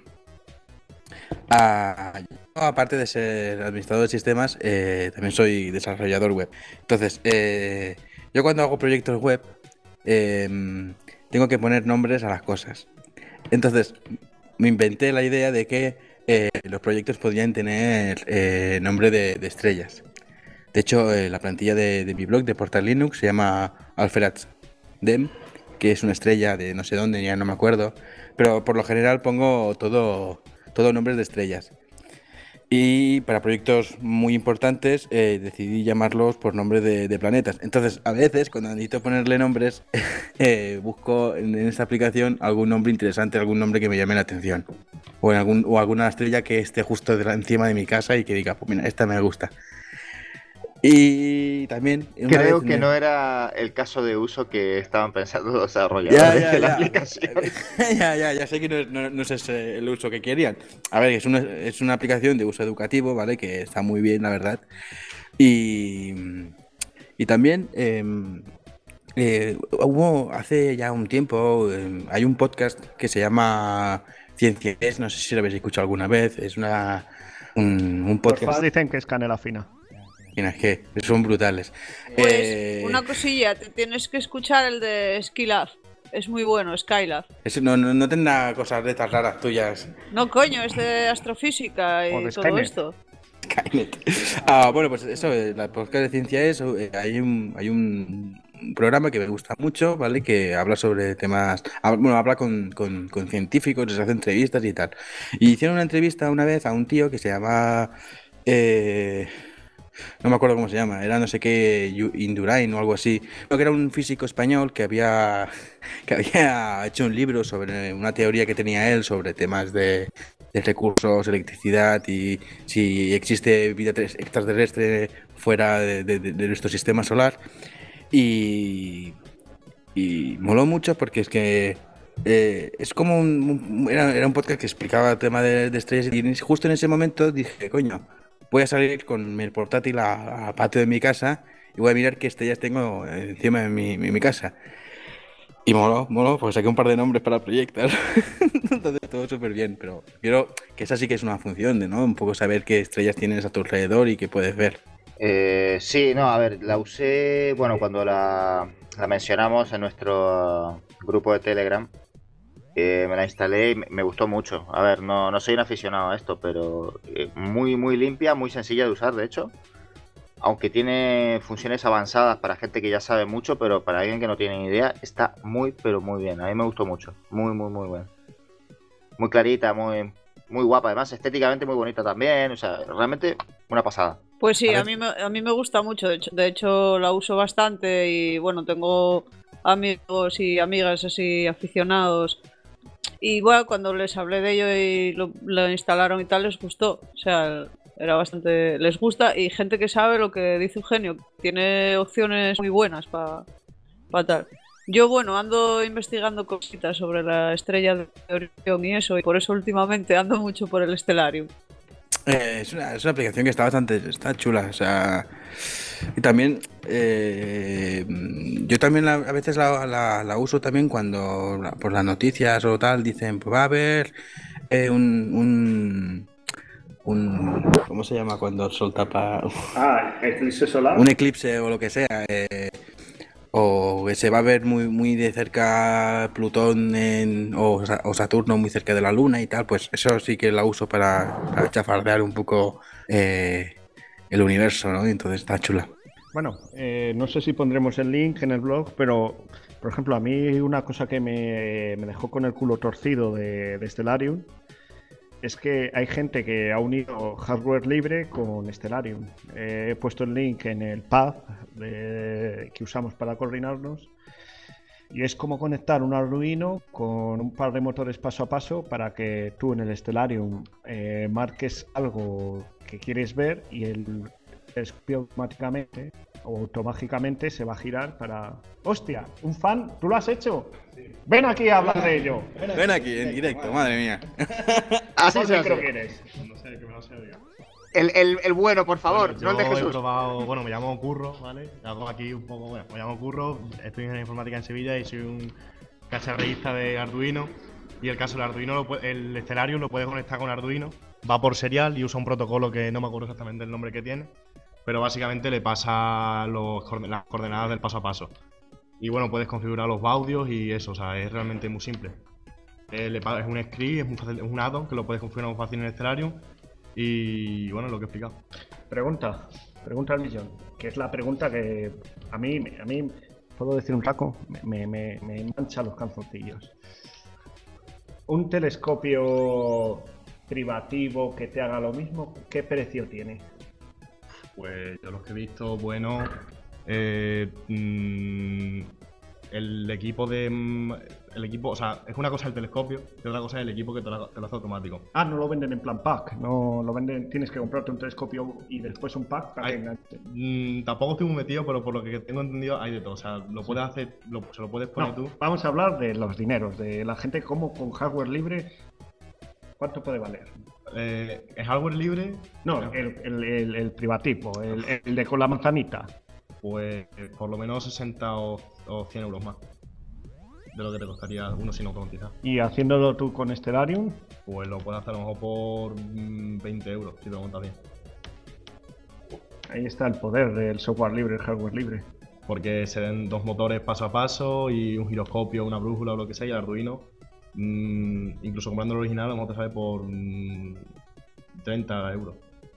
Speaker 8: Ah, yo, aparte de ser administrador de sistemas, eh, también soy desarrollador web. Entonces, eh, yo cuando hago proyectos web, eh, tengo que poner nombres a las cosas. Entonces, me inventé la idea de que eh, los proyectos podían tener eh, nombre de, de estrellas. De hecho, eh, la plantilla de, de mi blog de Portal Linux se llama Alfred Dem, que es una estrella de no sé dónde, ya no me acuerdo. Pero por lo general pongo todo, todo nombres de estrellas. Y para proyectos muy importantes eh, decidí llamarlos por nombre de, de planetas. Entonces, a veces, cuando necesito ponerle nombres, eh, busco en, en esta aplicación algún nombre interesante, algún nombre que me llame la atención. O, en algún, o alguna estrella que esté justo de la, encima de mi casa y que diga, pues mira, esta me gusta. Y también...
Speaker 11: Creo que no era el caso de uso que estaban pensando los desarrolladores
Speaker 8: ya, ya,
Speaker 11: de la
Speaker 8: ya.
Speaker 11: aplicación.
Speaker 8: ya, ya, ya sé que no es, no, no es ese el uso que querían. A ver, es una, es una aplicación de uso educativo, ¿vale? Que está muy bien, la verdad. Y, y también eh, eh, hubo hace ya un tiempo, eh, hay un podcast que se llama Ciencia Es, no sé si lo habéis escuchado alguna vez, es una un, un podcast...
Speaker 9: Los fans dicen que es canela fina.
Speaker 8: Es que son brutales.
Speaker 10: Pues
Speaker 8: eh...
Speaker 10: una cosilla, te tienes que escuchar el de Skylab. Es muy bueno, Skylab.
Speaker 8: Eso no, no, no tendrá cosas de estas raras tuyas.
Speaker 10: No, coño, es de astrofísica y
Speaker 9: O de
Speaker 10: todo
Speaker 9: Skynet.
Speaker 10: esto.
Speaker 8: Skynet. Ah, bueno, pues eso, la podcast de ciencia es, eh, hay un, hay un programa que me gusta mucho, ¿vale? Que habla sobre temas, habla, bueno, habla con, con, con científicos, les hace entrevistas y tal. Y hicieron una entrevista una vez a un tío que se llama... Eh, no me acuerdo cómo se llama, era no sé qué Indurain o algo así. Creo que era un físico español que había, que había hecho un libro sobre una teoría que tenía él sobre temas de, de recursos, electricidad y si existe vida extraterrestre fuera de, de, de nuestro sistema solar. Y, y moló mucho porque es que eh, es como un, un era, era un podcast que explicaba el tema de, de estrellas y justo en ese momento dije, coño, voy a salir con el portátil a, a patio de mi casa y voy a mirar qué estrellas tengo encima de mi, mi, mi casa. Y moló, moló, pues saqué un par de nombres para proyectar. Entonces todo súper bien, pero quiero que esa sí que es una función de, ¿no? Un poco saber qué estrellas tienes a tu alrededor y qué puedes ver.
Speaker 11: Eh, sí, no, a ver, la usé, bueno, cuando la, la mencionamos en nuestro grupo de Telegram. Eh, me la instalé y me gustó mucho. A ver, no, no soy un aficionado a esto, pero eh, muy, muy limpia, muy sencilla de usar, de hecho. Aunque tiene funciones avanzadas para gente que ya sabe mucho, pero para alguien que no tiene ni idea, está muy, pero muy bien. A mí me gustó mucho. Muy, muy, muy bien. Muy clarita, muy, muy guapa. Además, estéticamente muy bonita también. O sea, realmente una pasada.
Speaker 10: Pues sí,
Speaker 11: A
Speaker 10: a,
Speaker 11: ver.
Speaker 10: mí me, a mí me gusta mucho. De hecho, de hecho, la uso bastante y bueno, tengo amigos y amigas así aficionados. Y bueno, cuando les hablé de ello y lo, lo instalaron y tal, les gustó. O sea, era bastante... Les gusta y gente que sabe lo que dice Eugenio. Tiene opciones muy buenas para pa tal. Yo, bueno, ando investigando cositas sobre la estrella de Orión y eso. Y por eso últimamente ando mucho por el Stellarium.
Speaker 8: Eh, es, una, es una aplicación que está bastante está chula, o sea, y también eh, yo también la, a veces la, la, la uso también cuando la, por las noticias o tal dicen pues va a haber eh, un, un un ¿cómo se llama cuando el sol tapa?
Speaker 9: Ah, eclipse solar.
Speaker 8: Un eclipse o lo que sea, eh, o que se va a ver muy muy de cerca Plutón en, o, o Saturno muy cerca de la Luna y tal, pues eso sí que la uso para, para chafardear un poco eh, el universo, ¿no? Y entonces está chula.
Speaker 9: Bueno, eh, no sé si pondremos el link en el blog, pero por ejemplo a mí una cosa que me, me dejó con el culo torcido de, de Stellarium es que hay gente que ha unido hardware libre con Stellarium. Eh, he puesto el link en el pad de, que usamos para coordinarnos y es como conectar un Arduino con un par de motores paso a paso para que tú en el Stellarium eh, marques algo que quieres ver y él escribe automáticamente automáticamente se va a girar para... ¡Hostia! ¿Un fan? ¿Tú lo has hecho? Ven aquí a hablar de ello.
Speaker 8: Ven aquí, en directo, madre mía.
Speaker 11: Así
Speaker 9: ¿Cuál
Speaker 11: se
Speaker 9: micro
Speaker 11: hace.
Speaker 9: quieres? No sé, que me lo sé yo.
Speaker 11: El, el, el bueno, por favor,
Speaker 13: Bueno,
Speaker 11: no el de
Speaker 13: yo he
Speaker 11: Jesús.
Speaker 13: probado, bueno, me llamo Curro, ¿vale? Hago aquí un poco, bueno, me llamo Curro, estoy en informática en Sevilla y soy un cacharreísta de Arduino. Y el caso del Arduino, lo puede- el Stellarium lo puedes conectar con Arduino, va por serial y usa un protocolo que no me acuerdo exactamente el nombre que tiene, pero básicamente le pasa los, coorden- las coordenadas del paso a paso. Y bueno, puedes configurar los baudios y eso, o sea, es realmente muy simple. Eh, le pa- es un script, es, muy fácil, es un add-on que lo puedes configurar muy fácil en Stellarium. Y bueno, lo que he explicado.
Speaker 9: Pregunta, pregunta al millón, que es la pregunta que a mí, a mí puedo decir un taco, me, me, me mancha los calzoncillos. Un telescopio privativo que te haga lo mismo, ¿qué precio tiene?
Speaker 13: Pues yo los que he visto, bueno, eh, mm, el equipo de... mm, el equipo, o sea, es una cosa el telescopio y otra cosa es el equipo que te lo, te lo hace automático.
Speaker 9: Ah, no lo venden en plan pack, no lo venden, tienes que comprarte un telescopio y después un pack para
Speaker 13: Hay-
Speaker 9: que enganche.
Speaker 13: Mm, tampoco estoy muy metido, pero por lo que tengo entendido hay de todo. O sea, lo puedes hacer, lo- se lo puedes poner
Speaker 9: No,
Speaker 13: tú.
Speaker 9: vamos a hablar de los dineros, de la gente como con hardware libre, ¿cuánto puede valer?
Speaker 13: Eh, ¿Es hardware libre?
Speaker 9: No, el, el, el, el privativo, el, el de con la manzanita.
Speaker 13: Pues eh, por lo menos sesenta o, o cien euros más de lo que te costaría uno sin automatizar.
Speaker 9: Y haciéndolo tú con Stellarium,
Speaker 13: Pues lo puedes hacer a lo mejor por mm, veinte euros, si te lo montas bien.
Speaker 9: ahí está el poder del software libre, el hardware libre.
Speaker 13: Porque se den dos motores paso a paso y un giroscopio, una brújula o lo que sea, y el Arduino, mm, incluso comprando el original, a lo mejor te sale por mm, treinta euros.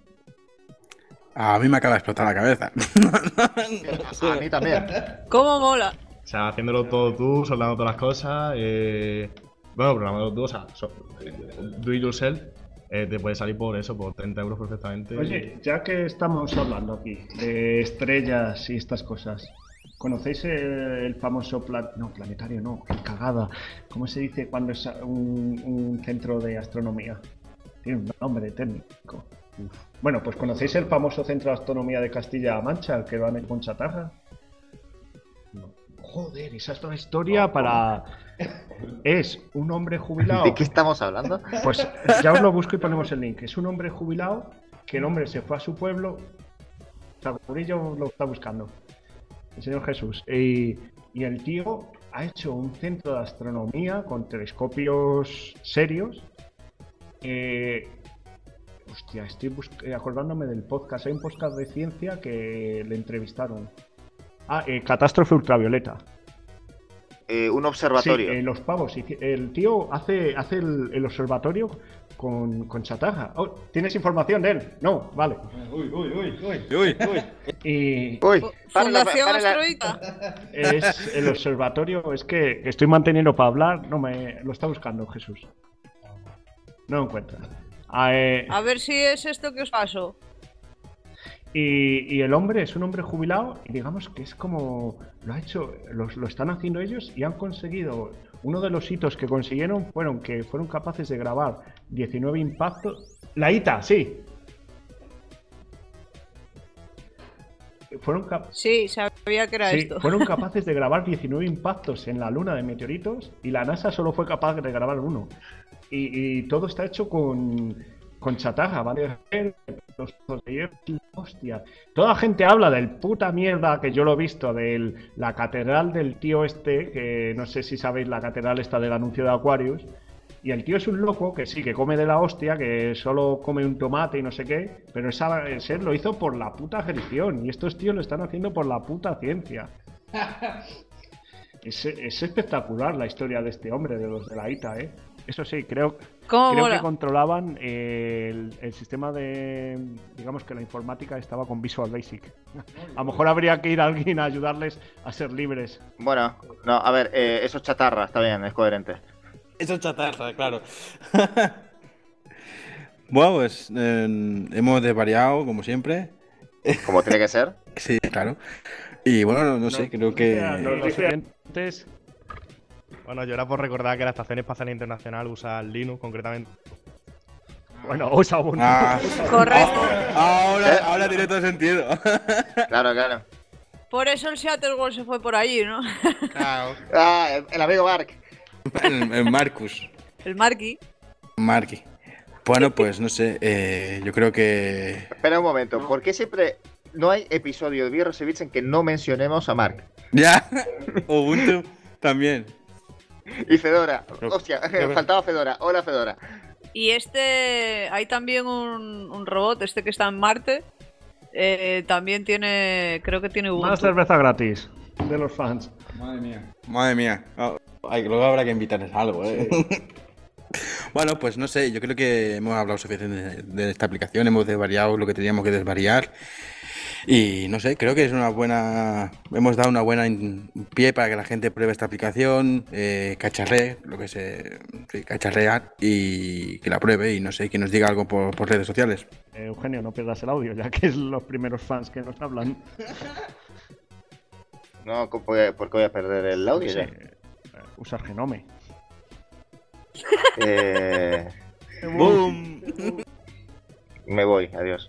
Speaker 8: A mí me acaba de explotar la cabeza.
Speaker 11: A mí también.
Speaker 10: ¿Cómo mola?
Speaker 13: O sea, haciéndolo todo tú, soldando todas las cosas, eh, bueno, programándolo tú, o sea, so- do it yourself, eh, te puede salir por eso, por treinta euros perfectamente.
Speaker 9: Oye, ya que estamos hablando aquí de estrellas y estas cosas, ¿conocéis el, el famoso plan... no, planetario no, qué cagada? ¿Cómo se dice cuando es un, un centro de astronomía? Tiene un nombre técnico. Uf. Bueno, pues ¿conocéis el famoso centro de astronomía de Castilla-La Mancha, el que lo han hecho con chatarra? No. Joder, esa es toda historia para... Es un hombre jubilado...
Speaker 11: ¿De qué estamos hablando?
Speaker 9: Pues ya os lo busco y ponemos el link. Es un hombre jubilado que el hombre se fue a su pueblo. Sagurillo lo está buscando. El señor Jesús. Y, y el tío ha hecho un centro de astronomía con telescopios serios. Eh, hostia, estoy bus- eh, acordándome del podcast. Hay un podcast de ciencia que le entrevistaron. Ah, eh, Catástrofe Ultravioleta.
Speaker 11: Eh, un observatorio.
Speaker 9: Sí, eh, los pavos. hici- El tío hace, hace el, el observatorio con, con chatarra. Oh, ¿tienes información de él? No, vale.
Speaker 13: Uy, uy, uy, uy.
Speaker 8: Uy, uy.
Speaker 9: Y
Speaker 11: Uy, para la-
Speaker 10: Fundación
Speaker 11: para la-
Speaker 10: Astroita.
Speaker 9: es el observatorio, es que estoy manteniendo para hablar, no me lo está buscando Jesús. No lo encuentra. Ah, eh,
Speaker 10: A ver si es esto que os paso.
Speaker 9: y, y el hombre es un hombre jubilado y digamos que es como lo ha hecho, lo, lo están haciendo ellos y han conseguido. Uno de los hitos que consiguieron fueron que fueron capaces de grabar diecinueve impactos. La I T A, sí. Fueron cap-
Speaker 10: Sí, sabía que era
Speaker 9: Sí,
Speaker 10: esto.
Speaker 9: fueron capaces de grabar diecinueve impactos en la Luna de meteoritos y la NASA solo fue capaz de grabar uno. Y, y todo está hecho con, con chatarra, ¿vale? Los, los de hierro, hostia. Toda la gente habla del puta mierda que yo lo he visto, de la catedral del tío este, que no sé si sabéis la catedral esta del anuncio de Aquarius. Y el tío es un loco que sí, que come de la hostia, que solo come un tomate y no sé qué, pero esa, ese lo hizo por la puta religión y estos tíos lo están haciendo por la puta ciencia. Es, es espectacular la historia de este hombre, de los de la I T A, ¿eh? Eso sí, creo,
Speaker 10: ¿Cómo
Speaker 9: creo
Speaker 10: mola?
Speaker 9: que controlaban eh, el, el sistema de... Digamos que la informática estaba con Visual Basic. A lo mejor habría que ir a alguien a ayudarles a ser libres.
Speaker 11: Bueno, no, a ver, eh, eso es chatarra, está bien, es coherente.
Speaker 8: Eso es chatarra, claro. Bueno, pues eh, hemos desvariado, como siempre.
Speaker 11: Como tiene que ser.
Speaker 8: Sí, claro. Y bueno, no, no sé, creo que...
Speaker 9: Los oyentes...
Speaker 13: Bueno, yo era por recordar que la Estación Espacial Internacional usa Linux concretamente.
Speaker 9: Bueno, usa Ubuntu.
Speaker 8: Ah,
Speaker 10: Correcto.
Speaker 8: ahora, ahora tiene todo sentido.
Speaker 11: Claro, claro.
Speaker 10: Por eso el Seattle World se fue por allí, ¿no?
Speaker 8: Claro.
Speaker 11: Ah, el, el amigo Mark.
Speaker 8: El, el Marcus.
Speaker 10: El Marky.
Speaker 8: Marky. Bueno, pues no sé, eh, yo creo que...
Speaker 11: Espera un momento, ¿por qué siempre no hay episodio de Birros y Bits en que no mencionemos a Mark?
Speaker 8: Ya, Ubuntu también.
Speaker 11: Y Fedora,
Speaker 8: Pero-
Speaker 11: hostia,
Speaker 8: pero-
Speaker 11: faltaba Fedora. Hola Fedora.
Speaker 10: Y este, hay también un, un robot, este que está en Marte, eh, también tiene, creo que tiene Ubuntu.
Speaker 9: Más cerveza gratis de los fans.
Speaker 8: Madre mía. Madre mía. Oh, ay, luego habrá que invitarles algo, ¿eh? Bueno, pues no sé, yo creo que hemos hablado suficiente de, de esta aplicación, hemos desvariado lo que teníamos que desvariar y no sé, creo que es una buena, hemos dado una buena in- pie para que la gente pruebe esta aplicación, eh, cacharree, lo que se, sí, cacharrear y que la pruebe y no sé, que nos diga algo por, por redes sociales.
Speaker 9: Eh, Eugenio, no pierdas el audio, ya que es los primeros fans que nos hablan.
Speaker 11: No, ¿cómo voy a- ¿por qué voy a perder el audio
Speaker 9: Sí,
Speaker 11: ya?
Speaker 9: eh, usar Genome.
Speaker 11: Eh,
Speaker 8: ¡Boom!
Speaker 11: me voy, adiós.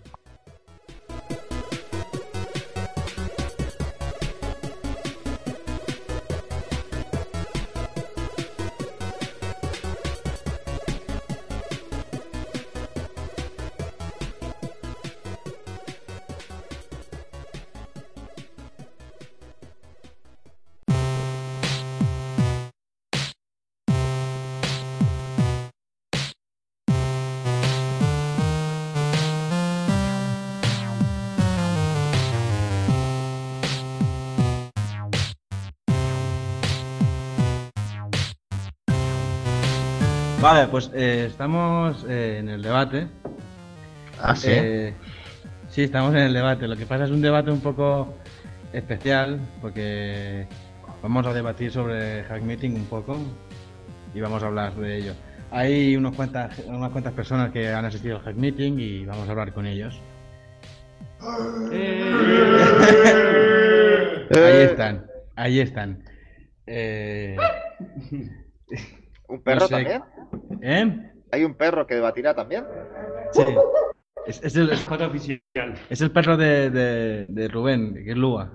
Speaker 14: Vale, pues eh, estamos eh, en el debate.
Speaker 11: Ah, ¿sí?
Speaker 14: Eh, sí, estamos en el debate. Lo que pasa es un debate un poco especial porque vamos a debatir sobre Hack Meeting un poco y vamos a hablar de ello. Hay unos cuantas, unas cuantas personas que han asistido al Hack Meeting y vamos a hablar con ellos. Ahí están, ahí están. Eh...
Speaker 11: ¿Un perro
Speaker 14: no sé.
Speaker 11: también?
Speaker 14: ¿Eh?
Speaker 11: ¿Hay un perro que debatirá también?
Speaker 14: Sí. Es, es el foto oficial. Es el perro de, de, de Rubén, que es Lua.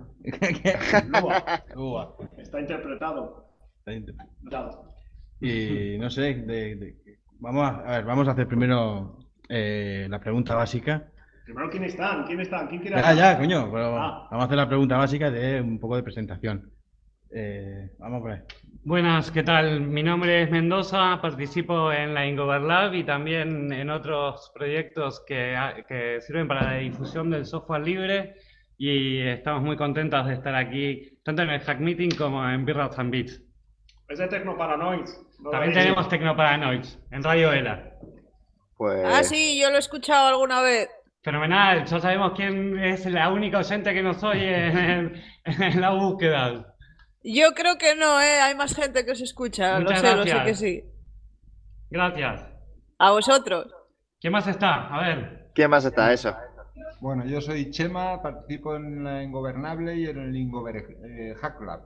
Speaker 9: Lua.
Speaker 14: Lua.
Speaker 9: Está interpretado. Dado.
Speaker 14: Y no sé, de, de- vamos, a, a ver, vamos a hacer primero eh, la pregunta básica.
Speaker 9: Primero, ¿quién están? ¿Quién están? ¿Quién quiere
Speaker 14: Ya,
Speaker 9: hablar?
Speaker 14: ya, coño, pero
Speaker 9: Ah.
Speaker 14: vamos a hacer la pregunta básica de un poco de presentación. Eh, vamos por ahí.
Speaker 15: Buenas, ¿qué tal? Mi nombre es Mendoza, participo en la Ingover Lab y también en otros proyectos que, que sirven para la difusión del software libre y estamos muy contentos de estar aquí, tanto en el Hack Meeting como en Birras and Beats.
Speaker 9: Es de Tecnoparanoid. No
Speaker 15: También
Speaker 9: lo habéis-
Speaker 15: tenemos Tecnoparanoids en Radio Ela.
Speaker 11: Pues...
Speaker 10: Ah, sí, yo lo he escuchado alguna vez.
Speaker 15: Fenomenal, ya sabemos quién es la única oyente que nos oye en, en la búsqueda.
Speaker 10: Yo creo que no, ¿eh? Hay más gente que os escucha,
Speaker 15: Muchas
Speaker 10: lo sé, lo sé
Speaker 15: gracias.
Speaker 10: que sí.
Speaker 15: Gracias.
Speaker 10: A vosotros.
Speaker 15: ¿Quién más está? A ver.
Speaker 11: ¿Quién más está? Eso.
Speaker 16: Bueno, yo soy Chema, participo en la Ingobernable y en el Ingover eh, Hack Lab.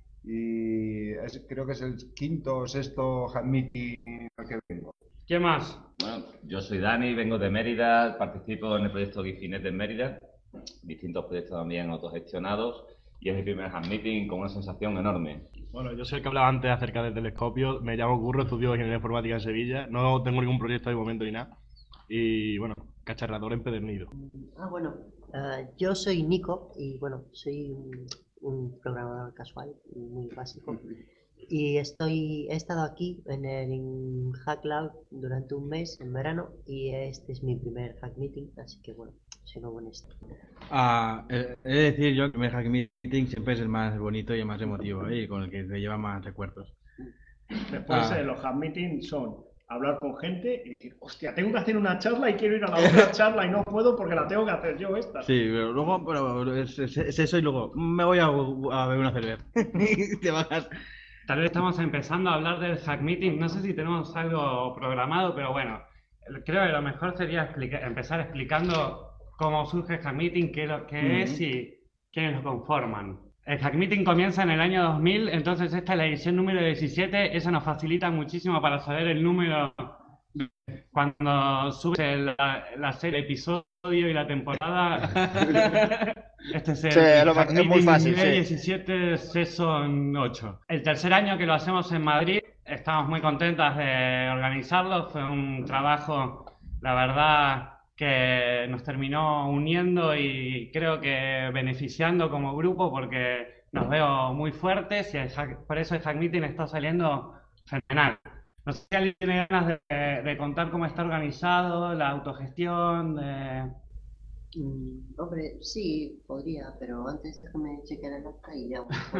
Speaker 16: Y es- creo que es el quinto o sexto Hack Meeting al que vengo.
Speaker 15: ¿Quién más?
Speaker 17: Bueno, yo soy Dani, vengo de Mérida, participo en el proyecto Gifinet en Mérida, distintos proyectos también autogestionados, y es mi primer Hack Meeting con una sensación enorme.
Speaker 13: Bueno, yo soy el que hablaba antes acerca del telescopio. Me llamo Curro, estudio Ingeniería Informática en Sevilla. No tengo ningún proyecto de momento ni nada. Y bueno, cacharrador empedernido.
Speaker 18: Ah, bueno, eh, yo soy Nico y bueno, soy un, un programador casual, muy básico. Y estoy, he estado aquí en el Hack Lab durante un mes en verano y este es mi primer Hack Meeting, así que bueno, soy nuevo en esto.
Speaker 14: Ah, eh, he de decir yo que el Hack Meeting siempre es el más bonito y el más emotivo, ¿eh? Y con el que te lleva más recuerdos.
Speaker 9: Después
Speaker 14: Ah.
Speaker 9: eh, los Hack Meetings son hablar con gente y decir, hostia, tengo que hacer una charla y quiero ir a la otra charla y no puedo porque la tengo que hacer yo esta.
Speaker 14: Sí, pero luego bueno, es, es- es eso y luego me voy a, a beber una cerveza. Y te bajas.
Speaker 15: Tal vez estamos empezando a hablar del Hack Meeting. No sé si tenemos algo programado, pero bueno, creo que lo mejor sería explica- empezar explicando cómo surge el Hack Meeting, qué, lo, qué
Speaker 14: Ujú.
Speaker 15: es y quiénes lo conforman. El Hack Meeting comienza en el año dos mil, entonces esta es la edición número diecisiete. Eso nos facilita muchísimo para saber el número cuando sube la, la serie de episodios episodio y la temporada. Este es el
Speaker 11: Sí, es lo
Speaker 15: Hack
Speaker 11: más- es muy
Speaker 15: Meeting
Speaker 11: fácil,
Speaker 15: nivel
Speaker 11: sí.
Speaker 15: diecisiete, Season ocho. El tercer año que lo hacemos en Madrid, estamos muy contentas de organizarlo. Fue un trabajo, la verdad, que nos terminó uniendo y creo que beneficiando como grupo porque nos veo muy fuertes y el hack- por eso el Hack Meeting está saliendo fenomenal. No sé si alguien tiene ganas de, de contar cómo está organizado, la autogestión, de...
Speaker 18: Mm, hombre, sí, podría, pero antes déjame chequear el acta y ya.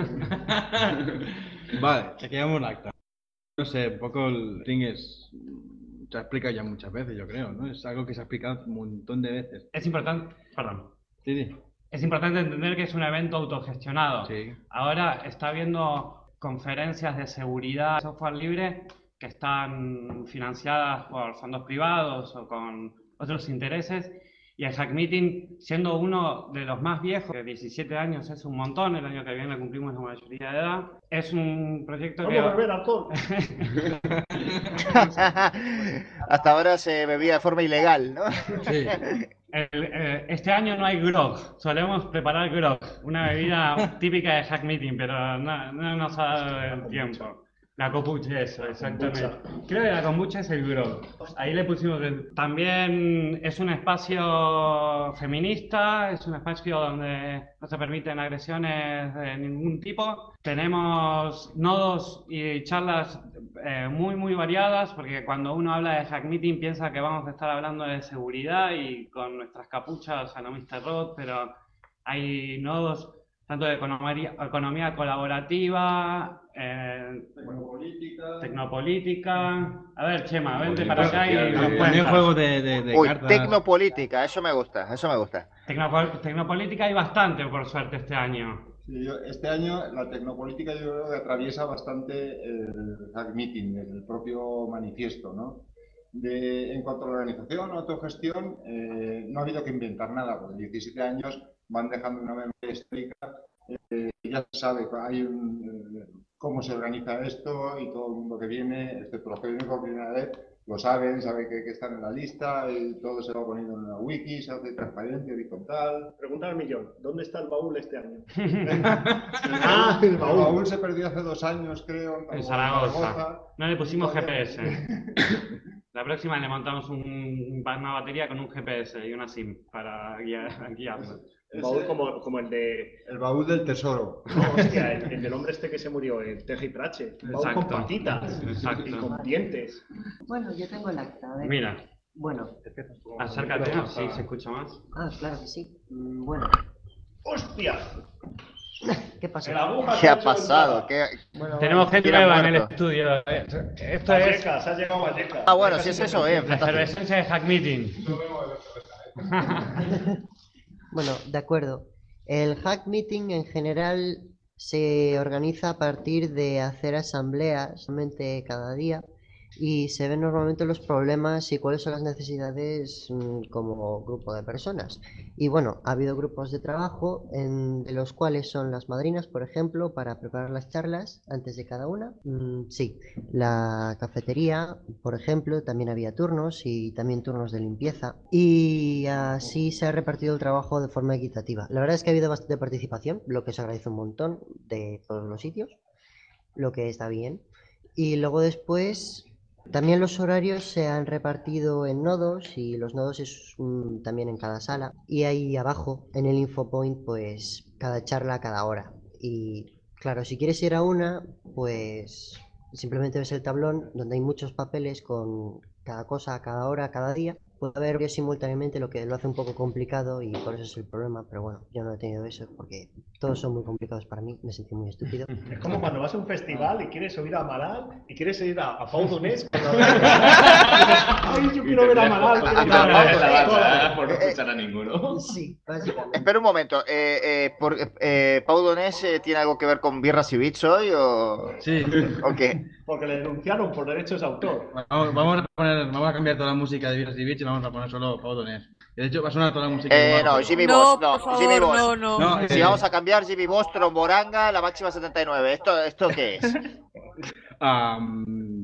Speaker 14: Vale, chequeamos el acta. No sé, un poco el thing es... Se ha explicado ya muchas veces, yo creo, ¿no? Es algo que se ha explicado un montón de veces.
Speaker 15: Es importante, perdón.
Speaker 14: Sí, sí.
Speaker 15: Es importante entender que es un evento autogestionado.
Speaker 14: Sí.
Speaker 15: Ahora está habiendo conferencias de seguridad, software libre, que están financiadas por fondos privados o con otros intereses. Y el Hack Meeting, siendo uno de los más viejos, que diecisiete años es un montón, el año que viene cumplimos la mayoría de edad, es un proyecto que...
Speaker 9: Vamos a beber alcohol.
Speaker 11: Hasta ahora se bebía de forma ilegal, ¿no?
Speaker 14: Sí.
Speaker 15: El, eh, este año no hay grog, solemos preparar grog, una bebida típica de Hack Meeting, pero no, no nos ha dado el tiempo. La kombucha, eso, exactamente. Creo que la kombucha es el grog. Ahí le pusimos el... También es un espacio feminista, es un espacio donde no se permiten agresiones de ningún tipo. Tenemos nodos y charlas eh, muy, muy variadas, porque cuando uno habla de Hack Meeting piensa que vamos a estar hablando de seguridad y con nuestras capuchas a lo mister Rod, pero hay nodos tanto de economía, economía colaborativa, eh,
Speaker 16: Tecnopolítica.
Speaker 15: tecnopolítica. A ver, Chema, vente para acá y nos
Speaker 14: También
Speaker 15: cuentas.
Speaker 14: juegos de, de, de
Speaker 11: Uy,
Speaker 14: cartas.
Speaker 11: tecnopolítica, eso me gusta, eso me gusta.
Speaker 15: Tecnopo- Tecnopolítica hay bastante, por suerte, este año.
Speaker 16: Sí, yo- este año la tecnopolítica yo creo que atraviesa bastante el Hack Meeting, el propio manifiesto, ¿no? De, en cuanto a la organización, autogestión, eh, no ha habido que inventar nada, porque diecisiete años van dejando una memoria histórica, eh, ya se sabe hay un, eh, cómo se organiza esto y todo el mundo que viene, excepto los que vienen por primera vez, lo saben, saben que, que están en la lista y todo se va poniendo en una wiki, se hace transparente, horizontal.
Speaker 9: Pregunta al millón, ¿dónde está el baúl este año?
Speaker 16: Ah, el baúl. El baúl se perdió hace dos años, creo.
Speaker 15: En Zaragoza. No le pusimos G P S. La próxima le montamos un, una batería con un G P S y una SIM para guiar, guiarlo.
Speaker 9: El baúl como, como el de...
Speaker 16: El baúl del tesoro.
Speaker 9: No, hostia, el, el del hombre este que se murió, el Teje y Trache. Un baúl con
Speaker 15: Exacto.
Speaker 9: patitas
Speaker 15: Exacto.
Speaker 9: y con dientes.
Speaker 18: Bueno, yo tengo el acta. A ver.
Speaker 15: Mira.
Speaker 18: Bueno.
Speaker 15: Acércate, ¿no? Sí, se escucha más.
Speaker 18: Ah, claro que sí. Mm, Bueno.
Speaker 9: ¡Hostia!
Speaker 18: ¿Qué pasó?
Speaker 11: ¿Qué ha pasado? ¿Qué...
Speaker 18: Bueno,
Speaker 15: Tenemos gente
Speaker 11: ¿Quién ha
Speaker 15: nueva en el
Speaker 11: muerto?
Speaker 15: estudio. Esto es
Speaker 9: Vallecas, has llegado a Vallecas.
Speaker 11: Ah, bueno, si es eso, eh,
Speaker 15: la
Speaker 11: fantástico.
Speaker 15: efervescencia de Hack Meeting.
Speaker 18: Bueno, de acuerdo. El Hack Meeting en general se organiza a partir de hacer asambleas solamente cada día y se ven normalmente los problemas y cuáles son las necesidades mm, como grupo de personas. Y bueno, ha habido grupos de trabajo en, de los cuales son las madrinas, por ejemplo, para preparar las charlas antes de cada una. Mm, sí, la cafetería, por ejemplo, también había turnos y también turnos de limpieza. Y así se ha repartido el trabajo de forma equitativa. La verdad es que ha habido bastante participación, lo que se agradece un montón de todos los sitios, lo que está bien. Y luego después... También los horarios se han repartido en nodos y los nodos es mm, también en cada sala. Y ahí abajo, en el infopoint, pues cada charla cada hora. Y claro, si quieres ir a una, pues simplemente ves el tablón donde hay muchos papeles con cada cosa, cada hora, cada día. Puede haber varios simultáneamente, lo que lo hace un poco complicado y por eso es el problema. Pero bueno, yo no he tenido eso porque todos son muy complicados para mí. Me sentí muy estúpido.
Speaker 9: Es como cuando vas a un festival y quieres subir a Amaral y quieres ir a, a Pau Donés. Cuando... Ay, yo quiero ver a Amaral. quiero ir a Amaral.
Speaker 17: Por no escuchar a ninguno.
Speaker 18: Sí, básicamente.
Speaker 11: Espera un momento, eh, eh, por, eh, ¿Pau Donés eh, tiene algo que ver con birras y bits hoy o...?
Speaker 14: Sí.
Speaker 11: ¿O qué?
Speaker 9: Porque le denunciaron por derechos de autor.
Speaker 14: Vamos, vamos a poner, vamos a cambiar toda la música de Virus y Beach y vamos a poner solo Pau Donés. De hecho, va a sonar toda la música.
Speaker 11: Eh,
Speaker 14: igual,
Speaker 11: no,
Speaker 14: pero-
Speaker 11: Jimmy
Speaker 10: No,
Speaker 11: Boss, no,
Speaker 10: por favor,
Speaker 11: Jimmy Boss.
Speaker 10: no, no.
Speaker 14: No,
Speaker 11: Si
Speaker 14: eh,
Speaker 11: vamos a cambiar Jimmy Boss, Tromboranga, la máxima setenta y nueve. ¿Esto, esto qué es?
Speaker 14: am,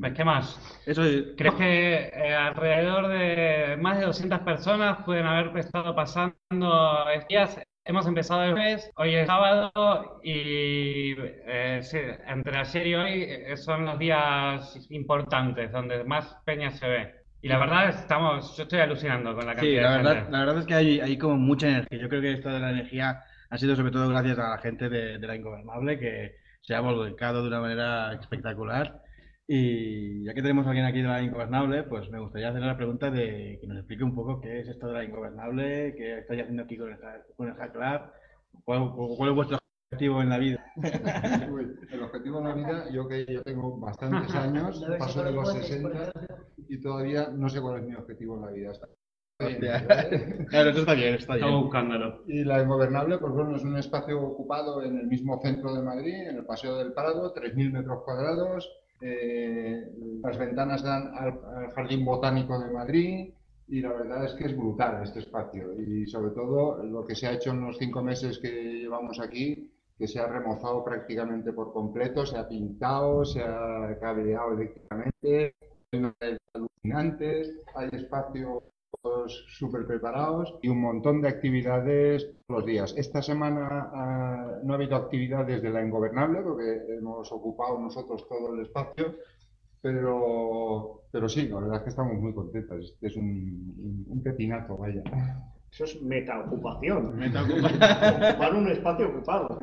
Speaker 15: ¿Ves qué más?
Speaker 14: Eso es...
Speaker 15: ¿Crees que eh, alrededor de más de doscientas personas pueden haber estado pasando estos días? Hemos empezado el jueves, hoy es sábado y eh, sí, entre ayer y hoy eh, son los días importantes donde más peña se ve. Y la verdad estamos, yo estoy alucinando con la
Speaker 14: Sí,
Speaker 15: cantidad
Speaker 14: la
Speaker 15: de
Speaker 14: verdad,
Speaker 15: gente.
Speaker 14: la verdad es que hay, hay como mucha energía. Yo creo que esto de la energía ha sido sobre todo gracias a la gente de, de La Ingobernable, que se ha volcado de una manera espectacular. Y ya que tenemos a alguien aquí de La Ingobernable, pues me gustaría hacer la pregunta de que nos explique un poco qué es esto de La Ingobernable, qué estáis haciendo aquí con el, Ha- con el Hack Lab, cuál, cuál es vuestro objetivo en la vida.
Speaker 16: Uy, el objetivo en la vida, yo que ya tengo bastantes años, paso de los sesenta y todavía no sé cuál es mi objetivo en la vida. Está bien,
Speaker 14: Hostia.
Speaker 16: ¿eh?
Speaker 14: Claro, eso está bien, está bien.
Speaker 15: Estamos buscándolo.
Speaker 16: Y La Ingobernable, pues bueno, es un espacio ocupado en el mismo centro de Madrid, en el Paseo del Prado, tres mil metros cuadrados. Eh, las ventanas dan al, al Jardín Botánico de Madrid y la verdad es que es brutal este espacio. Y sobre todo lo que se ha hecho en los cinco meses que llevamos aquí, que se ha remozado prácticamente por completo, se ha pintado, se ha cableado eléctricamente, hay alucinantes, hay espacios súper preparados y un montón de actividades todos los días. Esta semana ah, no ha habido actividades de La Ingobernable porque hemos ocupado nosotros todo el espacio, pero, pero sí, la verdad es que estamos muy contentos. Este es un, un, un pepinazo, vaya.
Speaker 9: Eso es metaocupación.
Speaker 14: Metaocupación.
Speaker 9: Ocupar un espacio ocupado.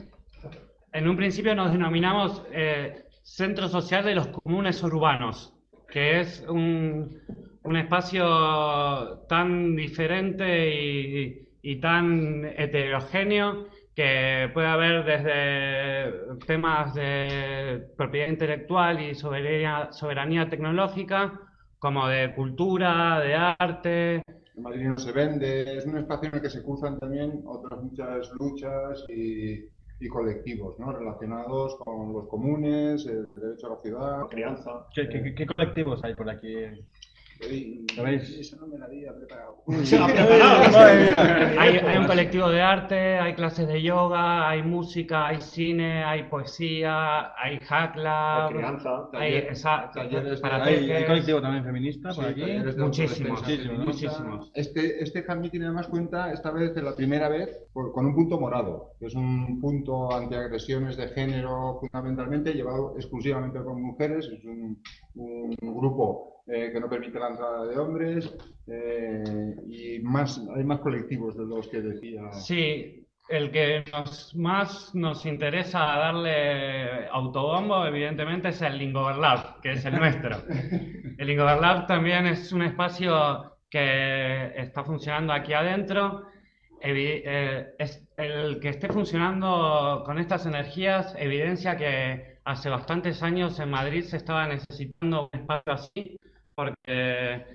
Speaker 15: En un principio nos denominamos eh, Centro Social de los Comunes Urbanos, que es un, un espacio tan diferente y, y tan heterogéneo que puede haber desde temas de propiedad intelectual y soberanía, soberanía tecnológica, como de cultura, de arte.
Speaker 16: En Madrid no se vende, es un espacio en el que se cruzan también otras muchas luchas y, y colectivos, ¿no? Relacionados con los comunes, el derecho a la ciudad,
Speaker 9: la crianza.
Speaker 14: ¿Qué, qué, qué colectivos hay por aquí? ¿Lo veis?
Speaker 16: Eso no me lo había preparado.
Speaker 9: Se lo ha preparado.
Speaker 15: Hay, hay un colectivo de arte, hay clases de yoga, hay música, hay cine, hay poesía, hay hack lab,
Speaker 9: Hay crianza,
Speaker 15: hay
Speaker 16: taller-
Speaker 15: esa-
Speaker 16: talleres de-
Speaker 15: para
Speaker 14: Hay,
Speaker 15: peques.
Speaker 14: hay colectivo también feminista por
Speaker 16: Sí,
Speaker 14: aquí.
Speaker 16: talleres de
Speaker 15: Muchísimos,
Speaker 16: autodefensa
Speaker 15: muchísimos,
Speaker 16: feminista.
Speaker 15: muchísimos.
Speaker 16: Este, este Hack Meeting además cuenta esta vez, de la primera vez, por- con un punto morado, que es un punto antiagresiones de género fundamentalmente, llevado exclusivamente por mujeres. Es un, un grupo eh, que no permite la entrada de hombres eh, y más, hay más colectivos de los que decía.
Speaker 15: Sí, el que nos, más nos interesa darle autobombo, evidentemente, es el Lingoverlab, que es el nuestro. El Lingoverlab también es un espacio que está funcionando aquí adentro. Evi- eh, es el que esté funcionando con estas energías evidencia que hace bastantes años en Madrid se estaba necesitando un espacio así, porque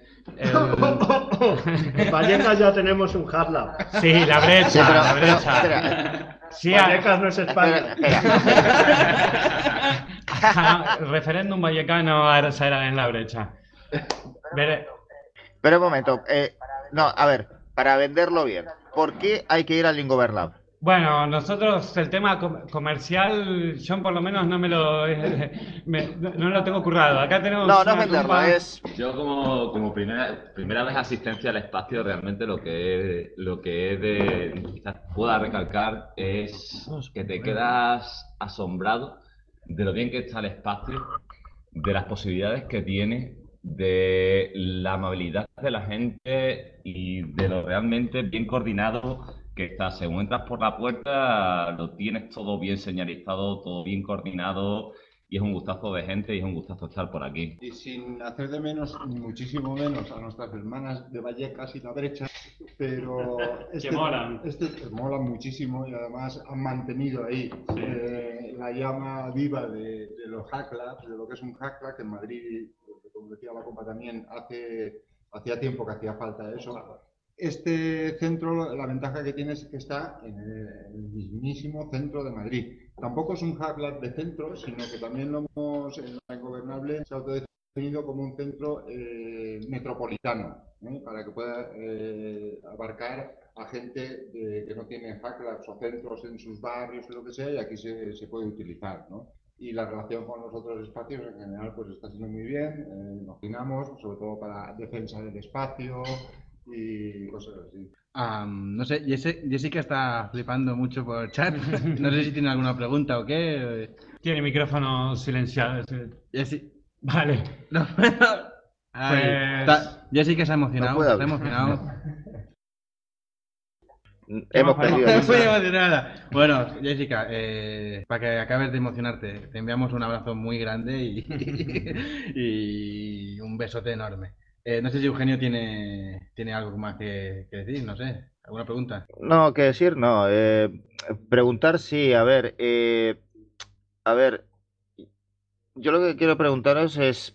Speaker 9: En Vallecas ya tenemos un Hard Lab.
Speaker 15: sí, la brecha,
Speaker 11: Sí, pero-
Speaker 15: la
Speaker 11: pero,
Speaker 15: brecha.
Speaker 11: espera.
Speaker 15: Sí, a-
Speaker 9: Vallecas no es España.
Speaker 11: Espera,
Speaker 15: Ah, el referéndum vallecano ahora será en la brecha. Vere-
Speaker 11: espera un momento. eh, no, a ver, para venderlo bien, ¿por qué hay que ir al Ingobernable?
Speaker 15: Bueno, nosotros el tema com- comercial, yo por lo menos no me lo me- no no lo tengo currado. Acá tenemos
Speaker 11: No, no
Speaker 15: una
Speaker 11: es venderlo,
Speaker 15: tumba-
Speaker 11: es...
Speaker 17: Yo como, como primera, primera vez asistencia al espacio, realmente lo que es, lo que es de, quizás pueda recalcar es que te quedas asombrado de lo bien que está el espacio, de las posibilidades que tiene, de la amabilidad de la gente y de lo realmente bien coordinado que está. Según entras por la puerta, lo tienes todo bien señalizado, todo bien coordinado, y es un gustazo de gente y es un gustazo estar por aquí.
Speaker 16: Y sin hacer de menos, ni muchísimo menos, a nuestras hermanas de Vallecas y La Brecha, pero este,
Speaker 15: molan.
Speaker 16: este molan muchísimo y además han mantenido ahí eh, la llama viva de, de los Hack Labs, de lo que es un Hack Lab, que en Madrid, como decía la compa también, hace, hacía tiempo que hacía falta eso. Este centro, la ventaja que tiene es que está en el, en el mismísimo centro de Madrid. Tampoco es un Hack Lab de centro, sino que también lo hemos, en La Ingobernable, se ha autodefinido como un centro eh, metropolitano, ¿eh? Para que pueda eh, abarcar a gente de- que no tiene Hack Labs o centros en sus barrios o lo que sea, y aquí se, se puede utilizar, ¿no? y la relación con los otros espacios en general pues está siendo muy bien, eh, nos opinamos, sobre todo para defensa del espacio y cosas así.
Speaker 14: Um, no sé, Jesse- Jessica está flipando mucho por el chat. No sé si tiene alguna pregunta o qué.
Speaker 15: Tiene micrófono silenciado.
Speaker 14: Jessy.
Speaker 15: Vale.
Speaker 14: No, Ay,
Speaker 15: Pues-
Speaker 14: está- Jessica se ha emocionado.
Speaker 11: No puedo
Speaker 14: se ha
Speaker 11: hablar.
Speaker 14: emocionado.
Speaker 11: Hemos perdido.
Speaker 14: No puedo decir nada. Bueno, Jessica, eh, para que acabes de emocionarte, te enviamos un abrazo muy grande y, y un besote enorme. Eh, no sé si Eugenio tiene, tiene algo más que, que decir, no sé. ¿Alguna pregunta?
Speaker 11: No, que decir, no. eh, preguntar, sí, a ver. eh, a ver, yo lo que quiero preguntaros es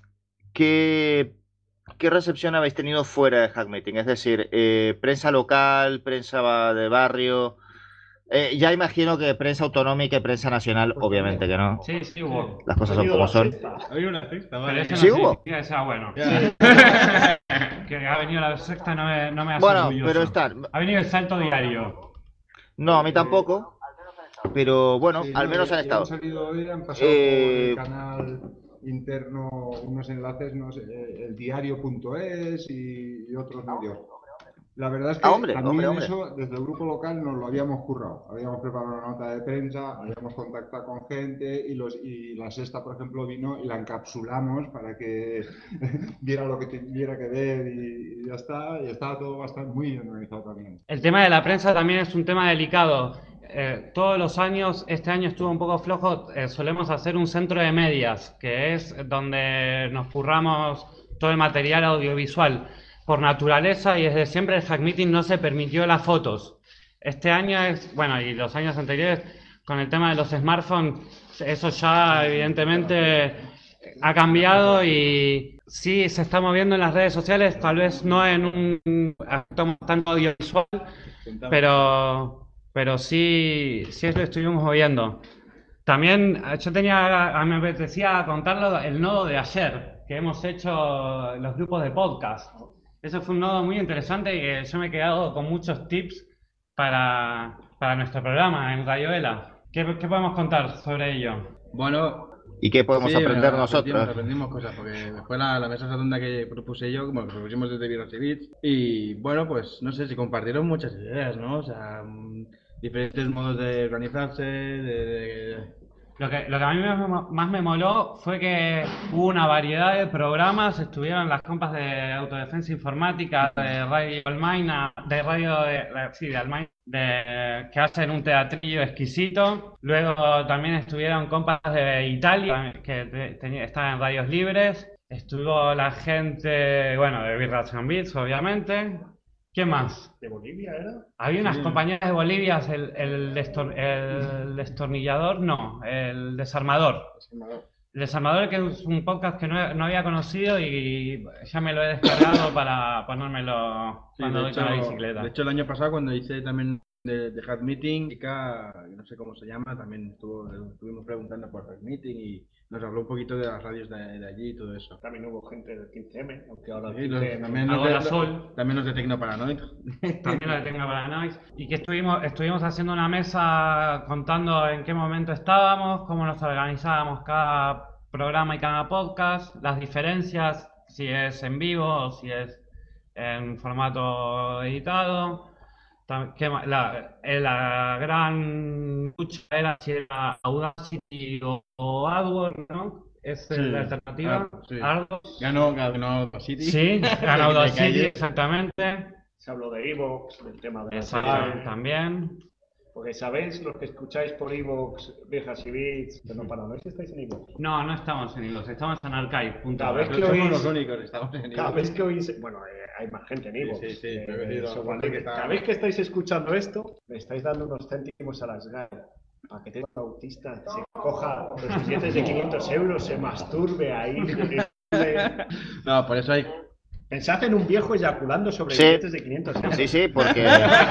Speaker 11: ¿qué, qué recepción habéis tenido fuera de Hack Meeting? Es decir, eh, prensa local, prensa de barrio. Eh, ya imagino que prensa autonómica y prensa nacional, obviamente que no.
Speaker 15: Sí, sí hubo.
Speaker 11: Las cosas son como son.
Speaker 14: Hay una sexta,
Speaker 15: Pero
Speaker 14: vale.
Speaker 15: es que
Speaker 11: ¿Sí
Speaker 15: no
Speaker 11: hubo?
Speaker 15: significa que sea bueno.
Speaker 14: Ya.
Speaker 15: Que ha venido la sexta no me, no me hace
Speaker 11: Bueno,
Speaker 15: orgulloso.
Speaker 11: pero está.
Speaker 15: Ha venido el salto diario.
Speaker 11: No, a mí tampoco. Pero bueno,
Speaker 16: Sí,
Speaker 11: al
Speaker 16: no,
Speaker 11: menos
Speaker 16: ya-
Speaker 11: han
Speaker 16: ya
Speaker 11: estado.
Speaker 16: Han salido hoy, han pasado
Speaker 11: Eh,
Speaker 16: por el canal interno unos enlaces, no sé, eh, el diario punto es y, y otros medios. La verdad es que
Speaker 11: Ah, hombre,
Speaker 16: también
Speaker 11: hombre, hombre.
Speaker 16: eso desde el grupo local nos lo habíamos currado. Habíamos preparado una nota de prensa, habíamos contactado con gente y, los, y la sexta, por ejemplo, vino y la encapsulamos para que viera lo que tuviera que ver y, y ya está. Y estaba todo bastante muy bien organizado también.
Speaker 15: El tema de la prensa también es un tema delicado. Eh, todos los años, este año estuvo un poco flojo, eh, solemos hacer un centro de medias, que es donde nos curramos todo el material audiovisual. Por naturaleza y desde siempre el Hack Meeting no se permitió las fotos. Este año es, bueno, y los años anteriores, con el tema de los smartphones, eso ya evidentemente ha cambiado y sí se está moviendo en las redes sociales, tal vez no en un aspecto tanto audiovisual, pero, pero sí, sí lo estuvimos moviendo. También eh, yo tenía, me apetecía contarlo el nodo de ayer, que hemos hecho los grupos de podcast. Eso fue un nodo muy interesante y que yo me he quedado con muchos tips para, para nuestro programa en Rayuela. ¿Qué, qué podemos contar sobre ello?
Speaker 14: Bueno,
Speaker 11: ¿Y qué podemos
Speaker 14: sí,
Speaker 11: aprender
Speaker 14: aprendimos,
Speaker 11: nosotros?
Speaker 14: aprendimos cosas, porque fue la, la mesa redonda que propuse yo, como que propusimos desde Virus y Bits, y bueno, pues no sé, si compartieron muchas ideas, ¿no? O sea, mm, diferentes modos de organizarse, de... de-
Speaker 15: Lo que, lo que a mí me- más me moló fue que hubo una variedad de programas, estuvieron las compas de autodefensa informática, de Radio Almaina, de Radio de, de- sí, de Almaina, de, que hacen un teatrillo exquisito. Luego también estuvieron compas de Italia, que te- tenía- estaban en Radios Libres. Estuvo la gente, bueno, de Birras and Beats, obviamente. ¿Quién más?
Speaker 9: ¿De Bolivia era?
Speaker 15: Había unas
Speaker 9: Sí.
Speaker 15: compañías de Bolivia, el, el, destor- el destornillador, no, el desarmador. El desarmador, que es un podcast que no, no había conocido y ya me lo he descargado para ponérmelo
Speaker 14: Sí,
Speaker 15: cuando
Speaker 14: de
Speaker 15: voy
Speaker 14: hecho,
Speaker 15: con la bicicleta.
Speaker 14: de hecho, el año pasado cuando hice también de, de Hack Meeting, Chica, no sé cómo se llama, también estuvo, estuvimos preguntando por Hack Meeting y nos habló un poquito de las radios de, de allí y todo eso.
Speaker 9: También hubo gente del quince eme, aunque ahora el
Speaker 14: Sí, los-
Speaker 9: quince eme...
Speaker 14: también,
Speaker 15: Algo
Speaker 14: los
Speaker 15: de
Speaker 14: de,
Speaker 15: azul.
Speaker 14: también los de Tecnoparanoid.
Speaker 15: También lo de Tecnoparanoid. Y que estuvimos, estuvimos haciendo una mesa contando en qué momento estábamos, cómo nos organizábamos cada programa y cada podcast, las diferencias, si es en vivo o si es en formato editado. Tam- que ma- La, eh, la gran lucha era si era Audacity o, o AdWords, ¿no? Es
Speaker 14: Sí,
Speaker 15: la alternativa.
Speaker 14: ah, sí.
Speaker 15: AdWords.
Speaker 14: Ganó, ganó Audacity.
Speaker 15: Sí, ganó
Speaker 14: De
Speaker 15: Audacity,
Speaker 14: calle.
Speaker 15: exactamente.
Speaker 9: Se habló de Evox, del tema de...
Speaker 15: Exacto, también.
Speaker 9: Porque sabéis, los que escucháis por Evox, Viejas y Bits, que no para, no sé si estáis en Evox.
Speaker 15: No, no estamos en Evox, estamos en Archive. punto
Speaker 9: Cada
Speaker 15: org.
Speaker 9: vez que
Speaker 14: Somos
Speaker 9: oís...
Speaker 14: los únicos, estamos en
Speaker 9: Cada
Speaker 14: Evox.
Speaker 9: vez que oís... Bueno, eh, hay más gente en Evox.
Speaker 14: Sí, sí,
Speaker 9: eh,
Speaker 14: pero he decidido,
Speaker 9: eso,
Speaker 14: la
Speaker 9: cuando-
Speaker 14: gente que está-
Speaker 9: Cada vez que estáis escuchando esto, le estáis dando unos céntimos a las G A E para que tenga un autista, se coja los billetes de quinientos euros, se masturbe ahí.
Speaker 14: No, por eso hay...
Speaker 9: Pensad en un viejo eyaculando sobre
Speaker 11: Sí.
Speaker 9: billetes de quinientos euros.
Speaker 11: Sí, sí, porque...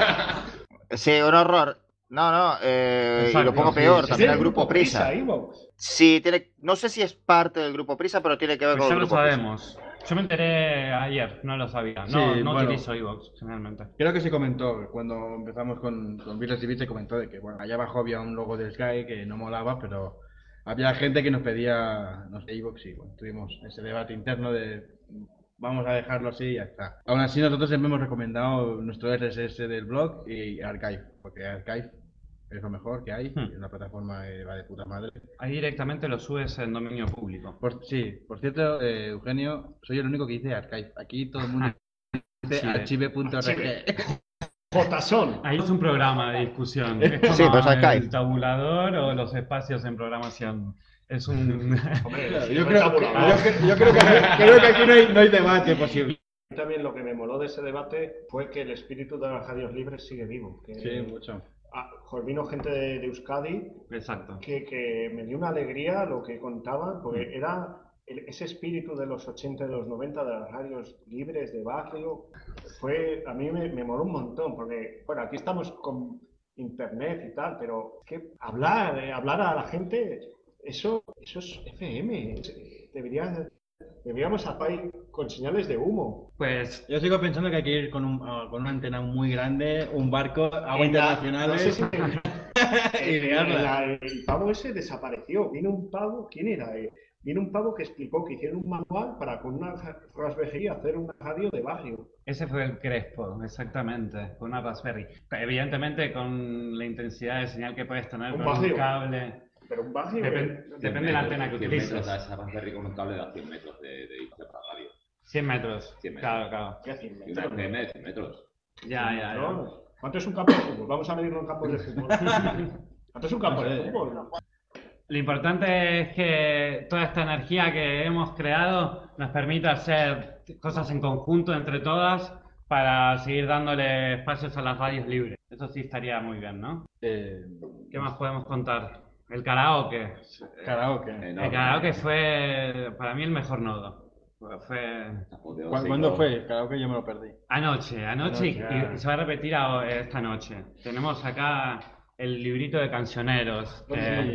Speaker 11: Sí, un horror. No, no, eh, y
Speaker 15: Exacto,
Speaker 11: lo pongo
Speaker 15: sí.
Speaker 11: peor,
Speaker 9: Es
Speaker 11: también
Speaker 9: del
Speaker 11: el grupo Prisa.
Speaker 9: Evox.
Speaker 11: Sí, tiene, no sé si es parte del grupo Prisa, pero tiene que ver
Speaker 15: Pues
Speaker 11: con
Speaker 15: ya
Speaker 11: el
Speaker 15: lo
Speaker 11: grupo Prisa.
Speaker 15: sabemos. Yo me enteré ayer, no lo sabía.
Speaker 14: Sí,
Speaker 15: No, no
Speaker 14: bueno.
Speaker 15: utilizo Evox, generalmente.
Speaker 14: Creo que se comentó, cuando empezamos con, con Virus y Bits se comentó de que, bueno, allá abajo había un logo de Sky que no molaba, pero había gente que nos pedía, no sé, iVoox, y bueno, tuvimos ese debate interno de vamos a dejarlo así y ya está. Aún así nosotros siempre hemos recomendado nuestro R S S del blog y Archive, porque Archive es lo mejor que hay, hmm. es una plataforma que va de puta madre.
Speaker 15: Ahí directamente lo subes en dominio público.
Speaker 14: Por, sí, por cierto, eh, Eugenio, soy el único que dice Archive. Aquí todo el mundo dice archive punto org.
Speaker 9: Jotasón.
Speaker 15: Ahí es un programa de discusión. Es como
Speaker 11: sí, pues
Speaker 15: el tabulador o los espacios en programación. Es un...
Speaker 14: Hombre, yo, creo, yo, yo creo, que, creo que aquí no hay, no hay debate posible.
Speaker 9: También lo que me moló de ese debate fue que el espíritu de las radios libres sigue vivo. Que,
Speaker 14: sí, mucho.
Speaker 9: Ah, vino gente de, de Euskadi.
Speaker 15: Exacto.
Speaker 9: Que, que me dio una alegría lo que contaban, porque mm. era el, ese espíritu de los ochenta y de los noventa de las radios libres de barrio. Fue, a mí me, me moló un montón, porque bueno, aquí estamos con internet y tal, pero que hablar, eh, hablar a la gente, eso, eso es F M. Debería, deberíamos hacer con señales de humo.
Speaker 14: Pues yo sigo pensando que hay que ir con, un, uh, con una antena muy grande, un barco, agua internacional.
Speaker 9: No sé si el, el, el pavo ese desapareció. Vino un pavo, ¿quién era? Eh, vino un pavo que explicó que hicieron un manual para con una Raspberry hacer una radio de barrio.
Speaker 15: Ese fue el Crespo, exactamente, con una Raspberry. Evidentemente con la intensidad de señal que puedes tener
Speaker 9: un
Speaker 15: con
Speaker 9: barrio.
Speaker 15: un cable.
Speaker 9: Pero un barrio.
Speaker 15: Depende, depende de la antena que utilices.
Speaker 17: Metros, esa Raspberry con un cable de cien metros de, de distancia para radio.
Speaker 15: cien metros.
Speaker 17: cien metros.
Speaker 15: Claro, claro.
Speaker 9: ¿Qué cien metros?
Speaker 17: Y una F M de cien metros.
Speaker 15: Ya, ya, ya.
Speaker 9: ¿Cuánto es un campo de fútbol? Vamos a medirlo en campos de fútbol. ¿Cuánto es un campo de fútbol?
Speaker 15: Lo importante es que toda esta energía que hemos creado nos permita hacer cosas en conjunto entre todas para seguir dándole espacios a las radios libres. Eso sí estaría muy bien, ¿no?
Speaker 14: Eh,
Speaker 15: ¿Qué más podemos contar? El karaoke.
Speaker 14: Karaoke.
Speaker 15: El karaoke fue para mí el mejor nodo. Fue...
Speaker 14: ¿Cuándo fue? El karaoke yo me lo perdí.
Speaker 15: Anoche, anoche, anoche y, y se va a repetir a, esta noche. Tenemos acá el librito de cancioneros. Eh,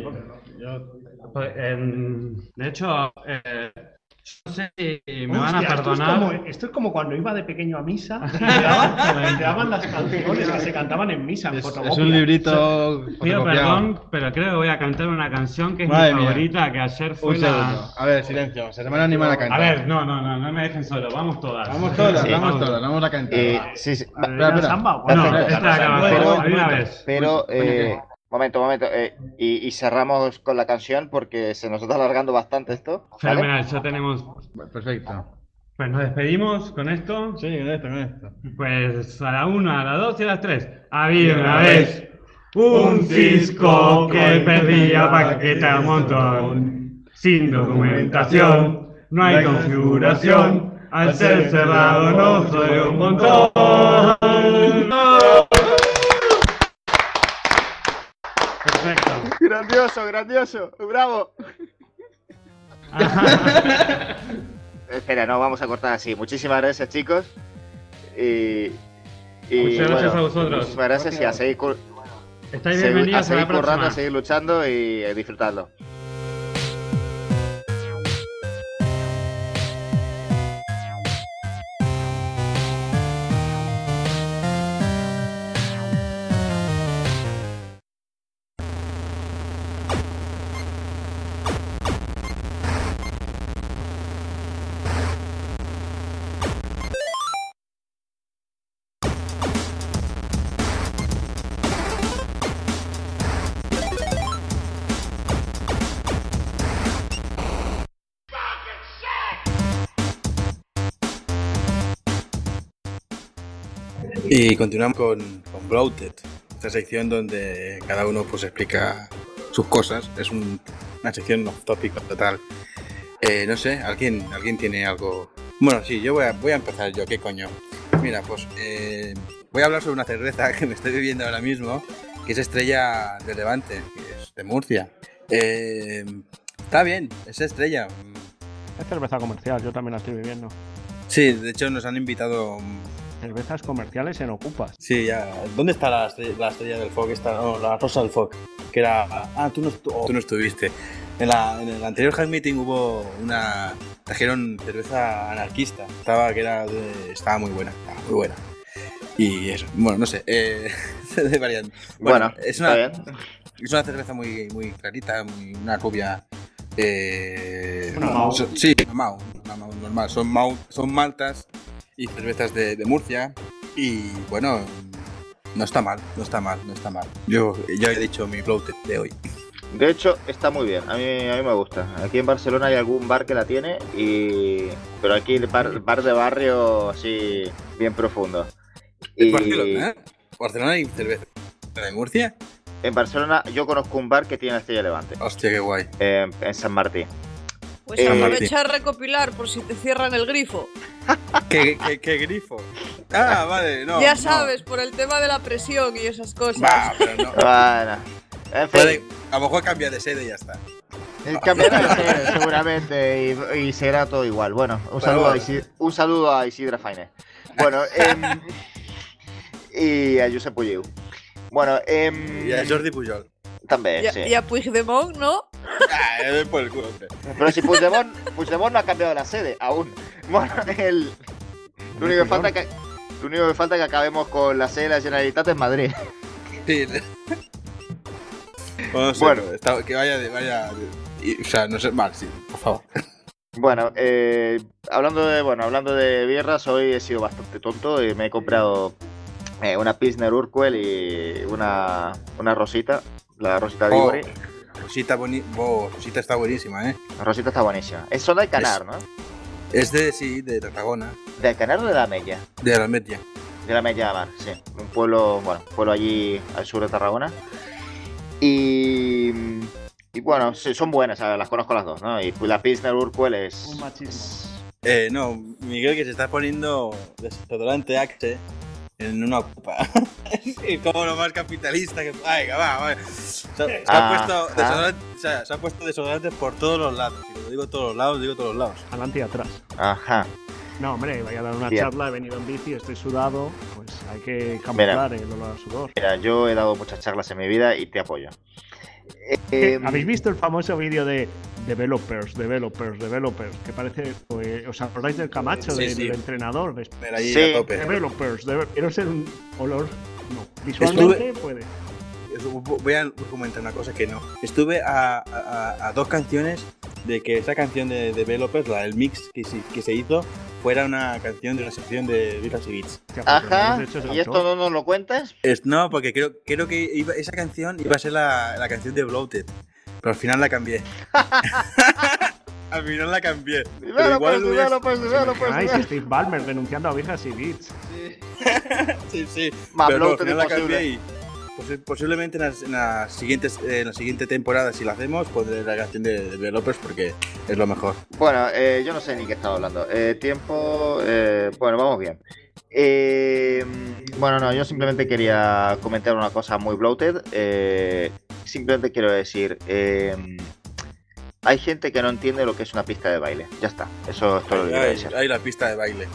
Speaker 15: yo... en, de hecho, eh, no sé si me
Speaker 9: Hostia,
Speaker 15: van a perdonar.
Speaker 9: Esto es, como, esto es como cuando iba de pequeño a misa y te daban, te daban las canciones que se cantaban en misa. En
Speaker 14: es, es un librito.
Speaker 15: Pido perdón, pero creo que voy a cantar una canción que es Madre mi favorita, mía. Que ayer fue
Speaker 14: un
Speaker 15: la.
Speaker 14: Segundo. A ver, silencio, se van a animar a cantar.
Speaker 15: A ver, no, no, no, no me dejen solo, vamos todas.
Speaker 14: Vamos todas, sí, vamos, vamos todas, vamos a cantar.
Speaker 11: Eh, sí, sí.
Speaker 9: A ver, espera,
Speaker 11: samba,
Speaker 15: bueno, no, esta la acabamos
Speaker 11: pero,
Speaker 15: una vez.
Speaker 11: Pero, eh, momento, momento, eh, y, y cerramos con la canción porque se nos está alargando bastante esto. ¿Vale?
Speaker 15: Fenomenal, ya tenemos.
Speaker 14: Perfecto.
Speaker 15: Pues nos despedimos con esto.
Speaker 14: Sí, con esto, con esto.
Speaker 15: Pues a la una, a la dos y a las tres. Había una vez un Cisco que pedía paquete a un montón. Sin documentación, no hay configuración. Al ser cerrado no soy un montón. Perfecto.
Speaker 11: Grandioso, grandioso. Bravo. Espera, no, vamos a cortar así. Muchísimas gracias, chicos. Y, y
Speaker 15: muchas gracias
Speaker 11: bueno,
Speaker 15: a vosotros.
Speaker 11: Muchísimas gracias y a seguir,
Speaker 15: Estáis bienvenidos
Speaker 11: a seguir
Speaker 15: a la
Speaker 11: currando,
Speaker 15: próxima.
Speaker 11: a seguir luchando y a disfrutarlo.
Speaker 8: Y continuamos con, con Bloated, esta sección donde cada uno pues explica sus cosas. Es un, una sección off topic total. Eh, no sé, ¿alguien, ¿alguien tiene algo? Bueno, sí, yo voy a, voy a empezar yo, ¿qué coño? Mira, pues eh, voy a hablar sobre una cerveza que me estoy bebiendo ahora mismo, que es Estrella de Levante, que es de Murcia. Eh, está bien, es Estrella.
Speaker 9: Es cerveza comercial, yo también la estoy bebiendo.
Speaker 8: Sí, de hecho nos han invitado...
Speaker 9: Cervezas comerciales en Ocupas.
Speaker 8: Sí, ya. ¿Dónde está la estrella, la estrella del Foc? Está, no, la Rosa del Foc. Que era... Ah, tú no, oh, tú no estuviste. En, la, en el anterior Hack Meeting hubo una... Trajeron cerveza anarquista. Estaba, que era de, estaba muy buena. Estaba muy buena. Y eso. Bueno, no sé. Eh, de variante.
Speaker 11: Bueno, bueno
Speaker 8: es una...
Speaker 11: está bien.
Speaker 8: Es una cerveza muy, muy clarita, muy, una rubia. Eh,
Speaker 9: Una Mau.
Speaker 8: so- sí, una Mau, una Mau normal. Son, Mau, son maltas y cervezas de, de Murcia. Y bueno, no está mal, no está mal, no está mal. Yo ya he dicho mi bloated de hoy.
Speaker 11: De hecho, está muy bien, a mí, a mí me gusta. Aquí en Barcelona hay algún bar que la tiene, y pero aquí el bar, bar de barrio así bien profundo.
Speaker 8: ¿En
Speaker 11: Y
Speaker 8: Barcelona? ¿Barcelona hay cerveza de Murcia?
Speaker 11: en Barcelona yo conozco un bar que tiene Estrella Levante.
Speaker 8: Hostia, qué guay.
Speaker 11: Eh, en San Martín.
Speaker 10: Pues
Speaker 11: Eh,
Speaker 10: aprovecha a recopilar por si te cierran el grifo.
Speaker 8: ¿Qué, qué, qué grifo? Ah, vale, no.
Speaker 10: ya
Speaker 8: no.
Speaker 10: sabes, por el tema de la presión y esas cosas.
Speaker 8: Va, pero no.
Speaker 11: Bueno, en fin.
Speaker 8: Puede- a lo mejor cambia de sede y ya está.
Speaker 11: Eh, Cambiará de sede, seguramente, y, y será todo igual. Bueno, un
Speaker 8: Pero
Speaker 11: saludo,
Speaker 8: bueno.
Speaker 11: a Isidra, un saludo a Isidra Faine. Bueno, em, y a Josep Pulleu. Bueno, em,
Speaker 8: Y a Jordi Pujol.
Speaker 11: también,
Speaker 10: Y a,
Speaker 11: sí.
Speaker 10: y a Puigdemont, ¿no?
Speaker 8: Ah, le doy por el culo, hombre.
Speaker 11: Pero si Puigdemont, Puigdemont no ha cambiado la sede, aún. Bueno, el, lo, único que falta que, lo único que falta es que acabemos con la sede de la Generalitat en Madrid.
Speaker 8: Sí. Bueno, no sé,
Speaker 11: Bueno.
Speaker 8: está- que vaya de. Vaya de- y- o sea, no sé. Vale, sí, por favor.
Speaker 11: Bueno, eh, hablando de bueno, hablando de birras, hoy he sido bastante tonto y me he comprado eh, una Pilsner Urquell y una, una Rosita, la Rosita de
Speaker 8: Oh,
Speaker 11: Ivori.
Speaker 8: Rosita, boni oh, Rosita está buenísima, ¿eh?
Speaker 11: La Rosita está buenísima. Es zona de Canar, ¿no?
Speaker 8: Es de, sí, de Tarragona.
Speaker 11: ¿De Canar o de la Mella?
Speaker 8: De la Media.
Speaker 11: De la Mella de Mar, sí. Un pueblo, bueno, un pueblo allí al sur de Tarragona. Y, y bueno, sí, son buenas, ¿sabes? Las conozco las dos, ¿no? Y la Pilsner Urquell es...
Speaker 9: Un machismo.
Speaker 8: Eh, no, Miguel que se está poniendo desodorante Axe en una copa. Es como lo más capitalista que. Ay, va, va. Se, se
Speaker 11: Ah,
Speaker 8: ha puesto
Speaker 11: ah.
Speaker 8: desodorante, o sea, se ha puesto desodorante por todos los lados. Y lo digo todos los lados, digo todos los lados.
Speaker 9: Adelante y atrás.
Speaker 11: Ajá.
Speaker 9: No, hombre, voy a dar una
Speaker 11: Bien.
Speaker 9: charla, he venido en bici, estoy sudado, pues hay que camuflar el olor a sudor.
Speaker 11: Mira, yo he dado muchas charlas en mi vida y te apoyo. Eh,
Speaker 9: ¿Habéis visto el famoso vídeo de developers, developers, developers? Que parece, pues, ¿os acordáis del Camacho,
Speaker 8: Sí,
Speaker 9: del
Speaker 8: sí.
Speaker 9: entrenador? De...
Speaker 8: Pero ahí
Speaker 11: Sí.
Speaker 8: a tope.
Speaker 9: Developers, debe- quiero ser un olor... No, visualmente puede.
Speaker 8: Voy a comentar una cosa que no. Estuve a, a- a dos canciones de que esa canción de Developers, la del mix que se, que se hizo, fuera una canción de una sección de birras y beats.
Speaker 11: Ajá, ¿y esto no nos lo cuentas?
Speaker 8: Es, no, porque creo, creo que iba- esa canción iba a ser la, la canción de Bloated, pero al final la cambié. Al final la cambié. Pero igual lo hubiera-
Speaker 9: Ay, si Steve Ballmer denunciando a Virgas y Beats.
Speaker 8: Sí, sí.
Speaker 11: Más
Speaker 8: Pero no, al
Speaker 11: Bloated
Speaker 8: final la
Speaker 11: imposible.
Speaker 8: cambié y posi- posiblemente en las, en las siguientes eh, en la siguiente temporada, si la hacemos, pondré la canción de Developers porque es lo mejor.
Speaker 11: Bueno, eh, yo no sé ni qué estaba hablando. Eh, tiempo... eh, bueno, vamos bien. Eh, bueno, no, yo simplemente quería comentar una cosa muy bloated. Eh, simplemente quiero decir... eh, hay gente que no entiende lo que es una pista de baile. Ya está, eso es todo lo que quiero
Speaker 8: Hay,
Speaker 11: decir.
Speaker 8: hay la pista de baile.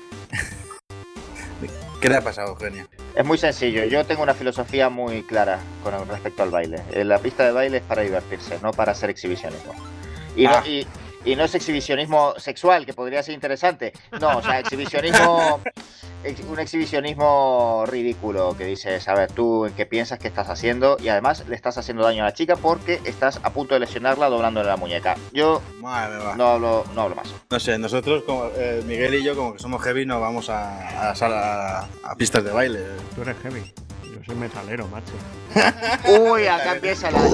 Speaker 8: ¿Qué le ha pasado, Eugenia?
Speaker 11: Es muy sencillo, yo tengo una filosofía muy clara con respecto al baile. Eh, La pista de baile es para divertirse, no para hacer exhibicionismo. Y,
Speaker 8: Ah.
Speaker 11: no, y, y no es exhibicionismo sexual, que podría ser interesante. No, o sea, exhibicionismo... ex- un exhibicionismo ridículo que dices, a ver, tú en qué piensas que estás haciendo y además le estás haciendo daño a la chica porque estás a punto de lesionarla doblándole la muñeca. Yo
Speaker 8: Madre mía.
Speaker 11: no hablo, no hablo más.
Speaker 8: No sé, nosotros, como eh, Miguel y yo, como que somos heavy, no vamos a, a, sala- a, a pistas de baile.
Speaker 9: Tú eres heavy. Yo soy metalero, macho.
Speaker 11: Uy, acá empieza la...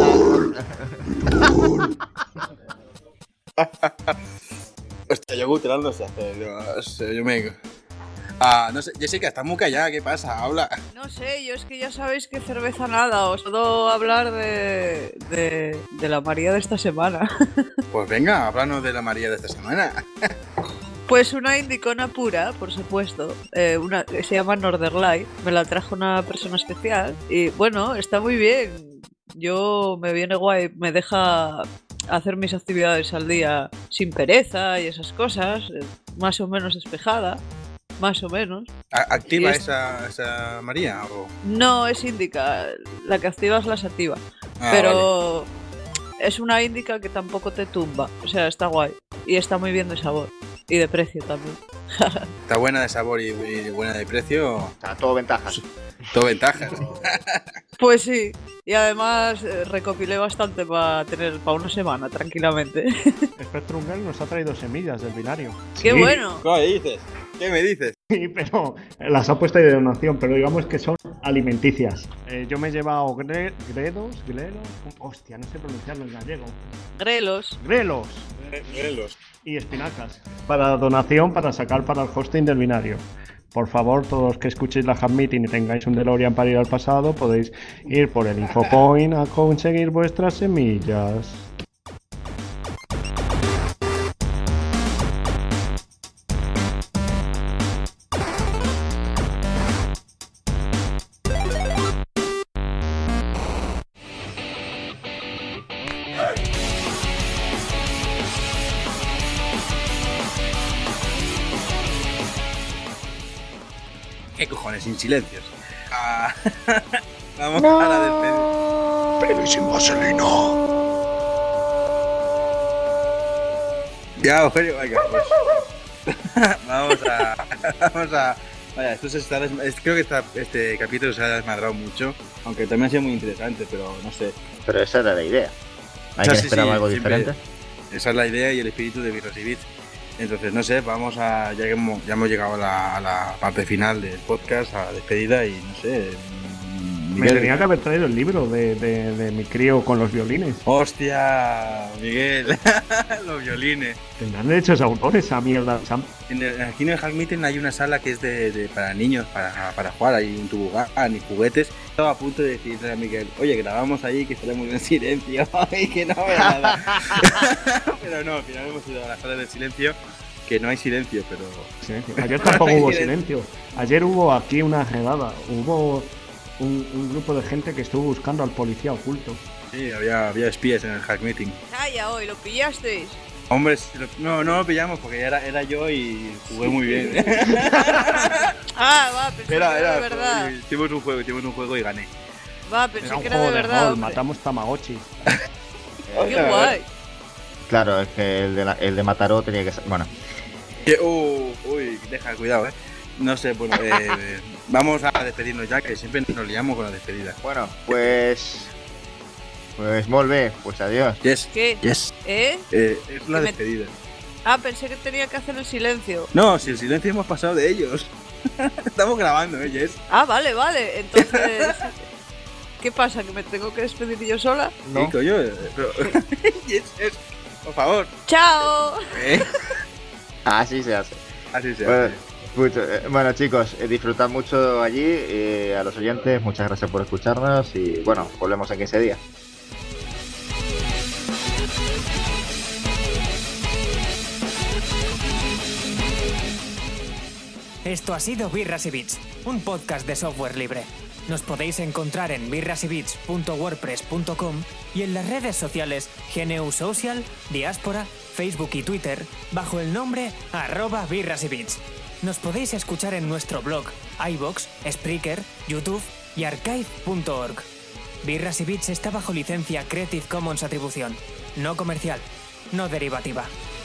Speaker 11: la-
Speaker 8: Hostia, yo gutural no sé hacer. Yo, no sé, yo me. Ah, no sé, Jessica, estás muy callada, ¿qué pasa? Habla.
Speaker 10: No sé, yo es que ya sabéis que cerveza nada, os puedo hablar de, de, de la María de esta semana.
Speaker 8: Pues venga, háblanos de la María de esta semana.
Speaker 10: Pues una indicona pura, por supuesto, eh, una que se llama Northern me la trajo una persona especial y bueno, está muy bien. Yo me viene guay, me deja hacer mis actividades al día sin pereza y esas cosas, eh, más o menos despejada. Más o menos.
Speaker 8: ¿A- ¿Activa
Speaker 10: Y es-
Speaker 8: esa, esa María? O...
Speaker 10: No es índica, la que activa es la sativa.
Speaker 8: Ah,
Speaker 10: pero es una índica que tampoco te tumba. O sea, está guay. Y está muy bien de sabor. Y de precio también.
Speaker 8: Está buena de sabor y, y buena de precio.
Speaker 11: Está todo ventajas.
Speaker 8: Todo ventajas.
Speaker 10: Pues sí. Y además eh, recopilé bastante para tener para una semana, tranquilamente.
Speaker 9: Spectrum Girl nos ha traído semillas del binario.
Speaker 10: ¡Qué
Speaker 9: Sí.
Speaker 10: bueno!
Speaker 8: ¿Qué dices? ¿Qué me dices?
Speaker 9: Sí, pero las ha puesto ahí de donación, pero digamos que son alimenticias. Eh, yo me he llevado gre- gredos, grelos, hostia, no sé pronunciarlo en gallego.
Speaker 10: Grelos.
Speaker 9: Grelos.
Speaker 8: Grelos.
Speaker 9: Y espinacas. Para donación, para sacar para el hosting del binario. Por favor, todos los que escuchéis la Hub Meeting y tengáis un DeLorean para ir al pasado, podéis ir por el Infocoin a conseguir vuestras semillas.
Speaker 8: ¿Qué cojones? Sin silencios. Ah, vamos a la despedida.
Speaker 7: Pero sin vaselina.
Speaker 8: Ya, Eugenio, venga, pues. vamos a. Vamos a. Vaya, esto se está desma- es- creo que esta- este capítulo se ha desmadrado mucho, aunque también ha sido muy interesante, pero no sé.
Speaker 11: Pero esa era la idea.
Speaker 8: O
Speaker 11: Hay
Speaker 8: sea,
Speaker 11: que
Speaker 8: sí,
Speaker 11: esperar
Speaker 8: sí,
Speaker 11: algo
Speaker 8: siempre-
Speaker 11: diferente.
Speaker 8: Esa es la idea y el espíritu de Birras y Bits. Entonces, no sé, vamos a. Ya que hemos, ya hemos llegado a la, a la parte final del podcast, a la despedida, y no sé.
Speaker 9: Me tenía que haber traído el libro de, de, de mi crío con los violines.
Speaker 8: ¡Hostia! Miguel, los violines.
Speaker 9: Tendrán derechos de autor esa mierda. Sam.
Speaker 8: En el, aquí en el Hack Meeting hay una sala que es de, de- para niños, para, para jugar, hay un tobogán y juguetes. Estaba a punto de decirle a Miguel, oye, grabamos ahí que estaremos en silencio y que no vea nada. Pero no, al final hemos ido a la sala del silencio, que no hay silencio, pero...
Speaker 9: Silencio. Ayer tampoco hubo silencio. Ayer hubo aquí una redada. Hubo un, un grupo de gente que estuvo buscando al policía oculto.
Speaker 8: Sí, había, había espías en el Hack Meeting.
Speaker 10: Calla hoy, ¿lo pillasteis?
Speaker 8: Hombre, si lo- no, no lo pillamos porque era, era yo y jugué muy bien.
Speaker 10: Ah, va, pensé
Speaker 8: Era,
Speaker 10: que era
Speaker 8: era,
Speaker 10: de verdad.
Speaker 8: hicimos un juego, hicimos un juego y gané.
Speaker 10: Va, pensé
Speaker 9: Era un
Speaker 10: que era
Speaker 9: juego
Speaker 10: de
Speaker 9: de
Speaker 10: verdad.
Speaker 9: rol,
Speaker 10: hombre.
Speaker 9: matamos tamagotchis.
Speaker 10: Qué guay.
Speaker 11: Claro, es que el de, la- el de Mataró tenía que ser. Bueno,
Speaker 8: Que- uh, uy, deja, cuidado, eh. No sé, bueno, eh, vamos a despedirnos ya, que siempre nos liamos con la despedida.
Speaker 11: bueno, pues. Pues Molve, pues adiós.
Speaker 8: Yes,
Speaker 10: ¿Qué?
Speaker 8: yes.
Speaker 10: ¿Eh?
Speaker 8: Eh, es la
Speaker 10: Que me-
Speaker 8: despedida.
Speaker 10: Ah, pensé que tenía que hacer el silencio.
Speaker 8: No, si el silencio hemos pasado de ellos. Estamos grabando, eh, Yes.
Speaker 10: Ah, vale, vale. Entonces, ¿qué pasa? ¿Que me tengo que despedir yo sola?
Speaker 8: Sí, coño, eh, pero... yes, yes, por favor.
Speaker 10: ¡Chao!
Speaker 8: Eh,
Speaker 11: Así se hace.
Speaker 8: Así se
Speaker 11: Bueno,
Speaker 8: hace.
Speaker 11: mucho- eh, bueno, chicos, eh, disfrutad mucho allí. eh, a los oyentes, muchas gracias por escucharnos. Y bueno, volvemos en quince días.
Speaker 12: Esto ha sido Birras y Bits, un podcast de software libre. Nos podéis encontrar en birrasyBits punto wordpress punto com y en las redes sociales G N U Social, Diáspora, Facebook y Twitter bajo el nombre arroba birrasyBits. Nos podéis escuchar en nuestro blog, iVoox, Spreaker, YouTube y archive punto org. Birras y Bits está bajo licencia Creative Commons Atribución, no comercial, no derivativa.